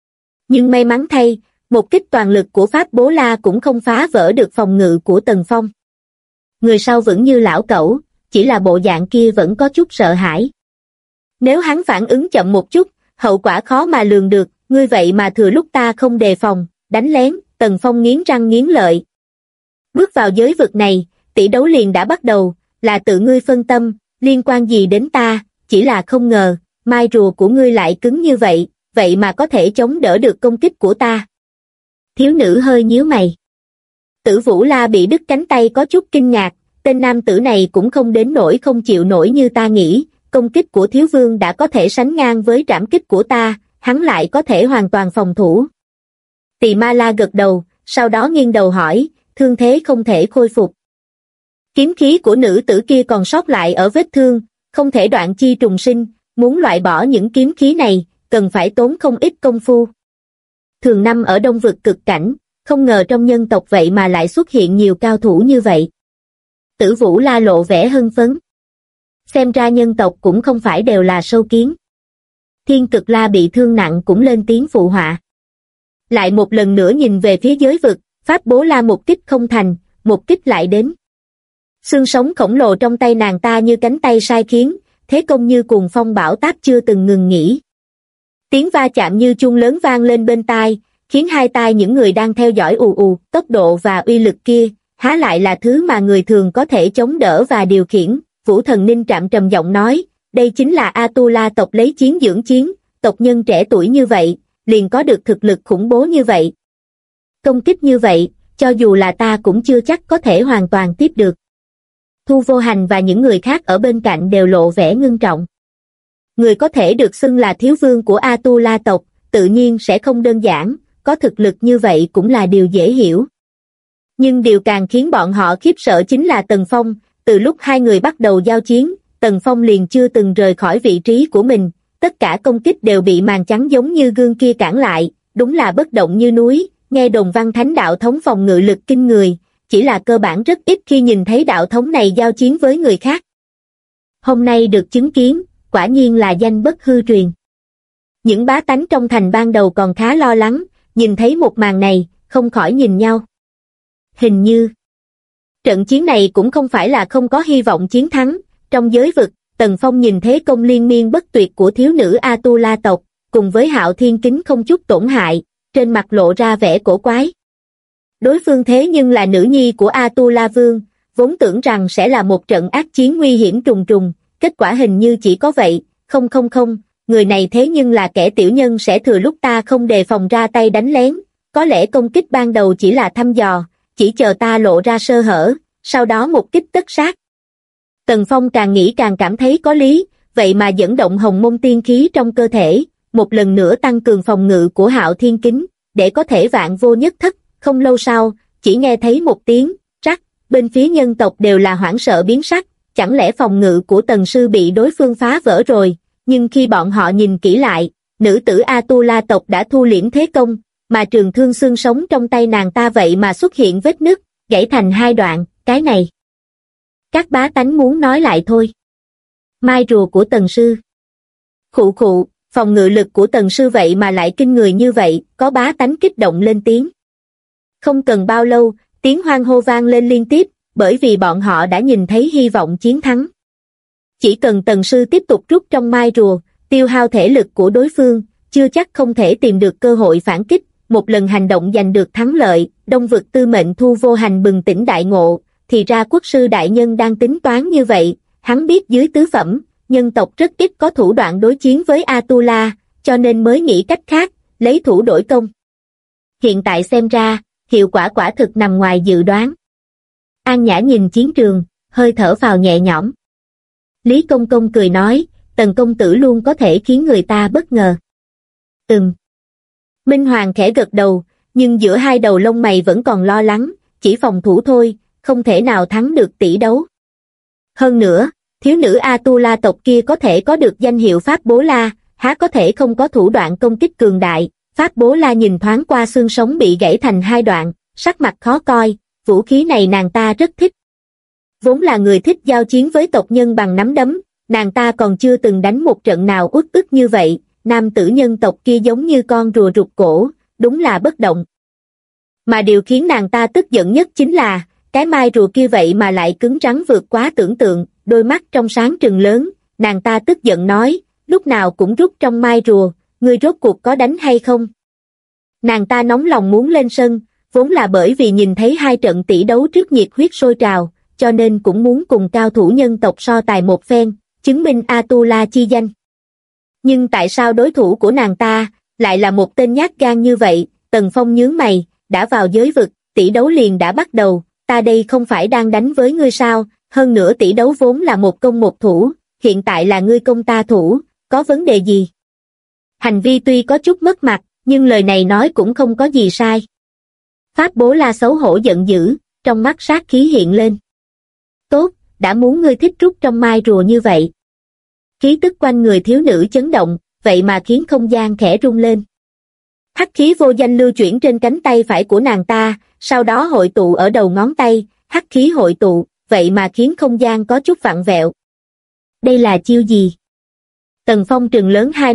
Nhưng may mắn thay, một kích toàn lực của Pháp Bố La cũng không phá vỡ được phòng ngự của Tần Phong. Người sau vẫn như lão cẩu, chỉ là bộ dạng kia vẫn có chút sợ hãi. Nếu hắn phản ứng chậm một chút, hậu quả khó mà lường được, ngươi vậy mà thừa lúc ta không đề phòng, đánh lén. Tần Phong nghiến răng nghiến lợi. Bước vào giới vực này, tỷ đấu liền đã bắt đầu, là tự ngươi phân tâm, liên quan gì đến ta, chỉ là không ngờ, mai rùa của ngươi lại cứng như vậy, vậy mà có thể chống đỡ được công kích của ta. Thiếu nữ hơi nhíu mày. Tử Vũ La bị đứt cánh tay có chút kinh ngạc, tên nam tử này cũng không đến nỗi không chịu nổi như ta nghĩ, công kích của thiếu vương đã có thể sánh ngang với trảm kích của ta, hắn lại có thể hoàn toàn phòng thủ. Tỳ Ma La gật đầu, sau đó nghiêng đầu hỏi, thương thế không thể khôi phục. Kiếm khí của nữ tử kia còn sót lại ở vết thương, không thể đoạn chi trùng sinh, muốn loại bỏ những kiếm khí này, cần phải tốn không ít công phu. Thường năm ở Đông vực cực cảnh, không ngờ trong nhân tộc vậy mà lại xuất hiện nhiều cao thủ như vậy. Tử Vũ La lộ vẻ hưng phấn. Xem ra nhân tộc cũng không phải đều là sâu kiến. Thiên Cực La bị thương nặng cũng lên tiếng phụ họa. Lại một lần nữa nhìn về phía giới vực, Pháp Bố La một kích không thành, một kích lại đến. Xương sống khổng lồ trong tay nàng ta như cánh tay sai khiến, thế công như cuồng phong bão táp chưa từng ngừng nghỉ. Tiếng va chạm như chuông lớn vang lên bên tai, khiến hai tai những người đang theo dõi ù ù. Tốc độ và uy lực kia, há lại là thứ mà người thường có thể chống đỡ và điều khiển. Vũ Thần Ninh trầm giọng nói, đây chính là Atula tộc lấy chiến dưỡng chiến, tộc nhân trẻ tuổi như vậy, liền có được thực lực khủng bố như vậy. Công kích như vậy, cho dù là ta cũng chưa chắc có thể hoàn toàn tiếp được. Thu Vô Hành và những người khác ở bên cạnh đều lộ vẻ ngưng trọng. Người có thể được xưng là thiếu vương của Atula tộc, tự nhiên sẽ không đơn giản, có thực lực như vậy cũng là điều dễ hiểu. Nhưng điều càng khiến bọn họ khiếp sợ chính là Tần Phong, từ lúc hai người bắt đầu giao chiến, Tần Phong liền chưa từng rời khỏi vị trí của mình, tất cả công kích đều bị màn trắng giống như gương kia cản lại, đúng là bất động như núi. Nghe đồn Văn Thánh đạo thống phòng ngự lực kinh người, chỉ là cơ bản rất ít khi nhìn thấy đạo thống này giao chiến với người khác. Hôm nay được chứng kiến, quả nhiên là danh bất hư truyền. Những bá tánh trong thành ban đầu còn khá lo lắng, nhìn thấy một màn này, không khỏi nhìn nhau. Hình như, trận chiến này cũng không phải là không có hy vọng chiến thắng. Trong giới vực, Tần Phong nhìn thế công liên miên bất tuyệt của thiếu nữ Atula tộc, cùng với Hạo Thiên Kính không chút tổn hại, trên mặt lộ ra vẻ cổ quái. Đối phương thế nhưng là nữ nhi của Atula Vương, vốn tưởng rằng sẽ là một trận ác chiến nguy hiểm trùng trùng, kết quả hình như chỉ có vậy. Không, người này thế nhưng là kẻ tiểu nhân sẽ thừa lúc ta không đề phòng ra tay đánh lén, có lẽ công kích ban đầu chỉ là thăm dò, chỉ chờ ta lộ ra sơ hở, sau đó một kích tất sát. Tần Phong càng nghĩ càng cảm thấy có lý, vậy mà dẫn động hồng môn tiên khí trong cơ thể, một lần nữa tăng cường phòng ngự của Hạo Thiên Kính, để có thể vạn vô nhất thất. Không lâu sau, chỉ nghe thấy một tiếng rắc, bên phía nhân tộc đều là hoảng sợ biến sắc, chẳng lẽ phòng ngự của Tần sư bị đối phương phá vỡ rồi? Nhưng khi bọn họ nhìn kỹ lại, nữ tử Atula tộc đã thu liễm thế công, mà trường thương xương sống trong tay nàng ta vậy mà xuất hiện vết nứt, gãy thành hai đoạn. Cái này, các bá tánh muốn nói lại thôi. Mai rùa của Tần sư. Khụ, phòng ngự lực của Tần sư vậy mà lại kinh người như vậy, có bá tánh kích động lên tiếng. Không cần bao lâu, tiếng hoan hô vang lên liên tiếp, bởi vì bọn họ đã nhìn thấy hy vọng chiến thắng. Chỉ cần Tần sư tiếp tục rút trong mai rùa, tiêu hao thể lực của đối phương, chưa chắc không thể tìm được cơ hội phản kích, một lần hành động giành được thắng lợi. Đông vực tư mệnh Thu Vô Hành bừng tỉnh đại ngộ, thì ra quốc sư đại nhân đang tính toán như vậy. Hắn biết dưới tứ phẩm, nhân tộc rất ít có thủ đoạn đối chiến với Atula, cho nên mới nghĩ cách khác, lấy thủ đổi công. Hiện tại xem ra, hiệu quả quả thực nằm ngoài dự đoán. An Nhã nhìn chiến trường, hơi thở phào nhẹ nhõm. Lý Công Công cười nói, Tần công tử luôn có thể khiến người ta bất ngờ. Minh Hoàng khẽ gật đầu, nhưng giữa hai đầu lông mày vẫn còn lo lắng, chỉ phòng thủ thôi, không thể nào thắng được tỷ đấu. Hơn nữa, thiếu nữ Atula tộc kia có thể có được danh hiệu Pháp Bố La, há có thể không có thủ đoạn công kích cường đại. Pháp Bố La nhìn thoáng qua xương sống bị gãy thành hai đoạn, sắc mặt khó coi, vũ khí này nàng ta rất thích. Vốn là người thích giao chiến với tộc nhân bằng nắm đấm, nàng ta còn chưa từng đánh một trận nào uất ức như vậy. Nam tử nhân tộc kia giống như con rùa rụt cổ, đúng là bất động. Mà điều khiến nàng ta tức giận nhất chính là, cái mai rùa kia vậy mà lại cứng rắn vượt quá tưởng tượng, đôi mắt trong sáng trừng lớn, nàng ta tức giận nói, lúc nào cũng rút trong mai rùa, ngươi rốt cuộc có đánh hay không? Nàng ta nóng lòng muốn lên sân, vốn là bởi vì nhìn thấy hai trận tỷ đấu trước nhiệt huyết sôi trào, cho nên cũng muốn cùng cao thủ nhân tộc so tài một phen, chứng minh Atula chi danh. Nhưng tại sao đối thủ của nàng ta lại là một tên nhát gan như vậy? Tần Phong nhướng mày, đã vào giới vực, tỷ đấu liền đã bắt đầu, ta đây không phải đang đánh với ngươi sao? Hơn nữa tỷ đấu vốn là một công một thủ, hiện tại là ngươi công ta thủ, có vấn đề gì? Hành vi tuy có chút mất mặt, nhưng lời này nói cũng không có gì sai. Pháp Bố La xấu hổ giận dữ, trong mắt sát khí hiện lên. Tốt, đã muốn ngươi thích rút trong mai rùa như vậy. Khí tức quanh người thiếu nữ chấn động, vậy mà khiến không gian khẽ rung lên. Hắc khí vô danh lưu chuyển trên cánh tay phải của nàng ta, sau đó hội tụ ở đầu ngón tay, hắc khí hội tụ, vậy mà khiến không gian có chút vặn vẹo. Đây là chiêu gì? Tần Phong trừng lớn hai mắt,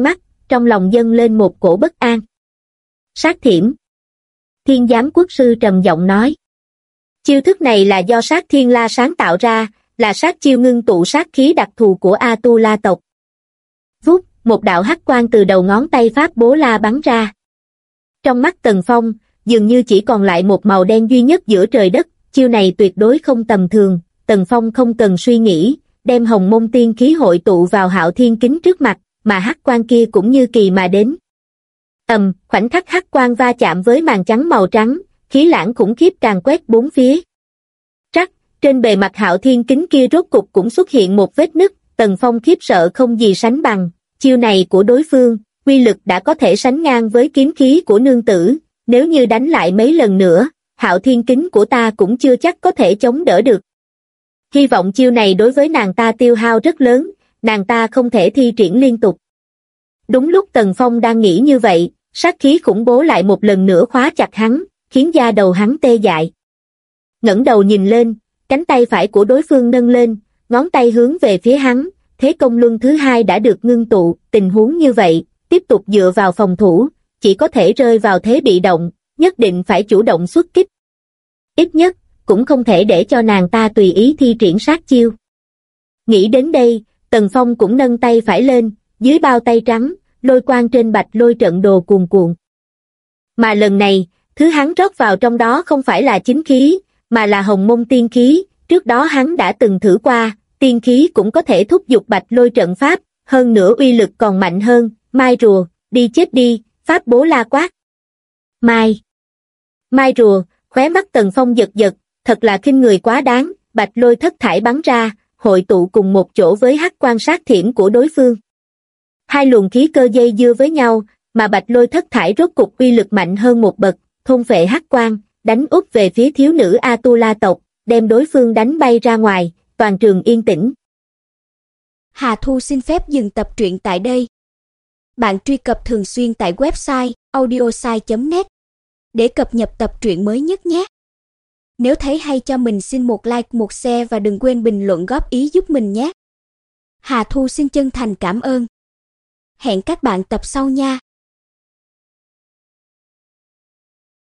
trong lòng dâng lên một cổ bất an. Sát thiểm. Thiên giám quốc sư trầm giọng nói. Chiêu thức này là do Sát Thiên La sáng tạo ra, là sát chiêu ngưng tụ sát khí đặc thù của A-tu-la tộc. Vút, một đạo hắc quang từ đầu ngón tay Pháp Bố La bắn ra. Trong mắt Tần Phong, dường như chỉ còn lại một màu đen duy nhất giữa trời đất, chiêu này tuyệt đối không tầm thường. Tần Phong không cần suy nghĩ, đem hồng môn tiên khí hội tụ vào Hạo Thiên kính trước mặt, mà hắc quang kia cũng như kỳ mà đến. Khoảnh khắc hắc quang va chạm với màn trắng màu trắng, khí lãng khủng khiếp càng quét bốn phía. Trắc, trên bề mặt Hạo Thiên kính kia rốt cục cũng xuất hiện một vết nứt. Tần Phong khiếp sợ không gì sánh bằng, chiêu này của đối phương, uy lực đã có thể sánh ngang với kiếm khí của nương tử, nếu như đánh lại mấy lần nữa, Hạo Thiên kính của ta cũng chưa chắc có thể chống đỡ được. Hy vọng chiêu này đối với nàng ta tiêu hao rất lớn, nàng ta không thể thi triển liên tục. Đúng lúc Tần Phong đang nghĩ như vậy, sát khí khủng bố lại một lần nữa khóa chặt hắn, khiến da đầu hắn tê dại. Ngẩng đầu nhìn lên, cánh tay phải của đối phương nâng lên, ngón tay hướng về phía hắn, thế công luân thứ hai đã được ngưng tụ. Tình huống như vậy, tiếp tục dựa vào phòng thủ, chỉ có thể rơi vào thế bị động, nhất định phải chủ động xuất kích. Ít nhất, cũng không thể để cho nàng ta tùy ý thi triển sát chiêu. Nghĩ đến đây, Tần Phong cũng nâng tay phải lên, dưới bao tay trắng, lôi quang trên bạch lôi trận đồ cuồn cuộn. Mà lần này, thứ hắn rót vào trong đó không phải là chính khí, mà là hồng môn tiên khí. Trước đó hắn đã từng thử qua, tiên khí cũng có thể thúc giục bạch lôi trận pháp, hơn nữa uy lực còn mạnh hơn. Mai rùa, đi chết đi, Pháp Bố La quát. Mai rùa, khóe mắt Tần Phong giật giật, thật là khinh người quá đáng. Bạch lôi thất thải bắn ra, hội tụ cùng một chỗ với hắc quang sát thiểm của đối phương. Hai luồng khí cơ dây dưa với nhau, mà bạch lôi thất thải rốt cục uy lực mạnh hơn một bậc, thôn phệ hắc quang, đánh úp về phía thiếu nữ A-tu-la tộc, đem đối phương đánh bay ra ngoài. Toàn trường yên tĩnh. Hà Thu xin phép dừng tập truyện tại đây. Bạn truy cập thường xuyên tại website audiosai.net để cập nhật tập truyện mới nhất nhé. Nếu thấy hay cho mình xin một like, một share và đừng quên bình luận góp ý giúp mình nhé. Hà Thu xin chân thành cảm ơn. Hẹn các bạn tập sau nha.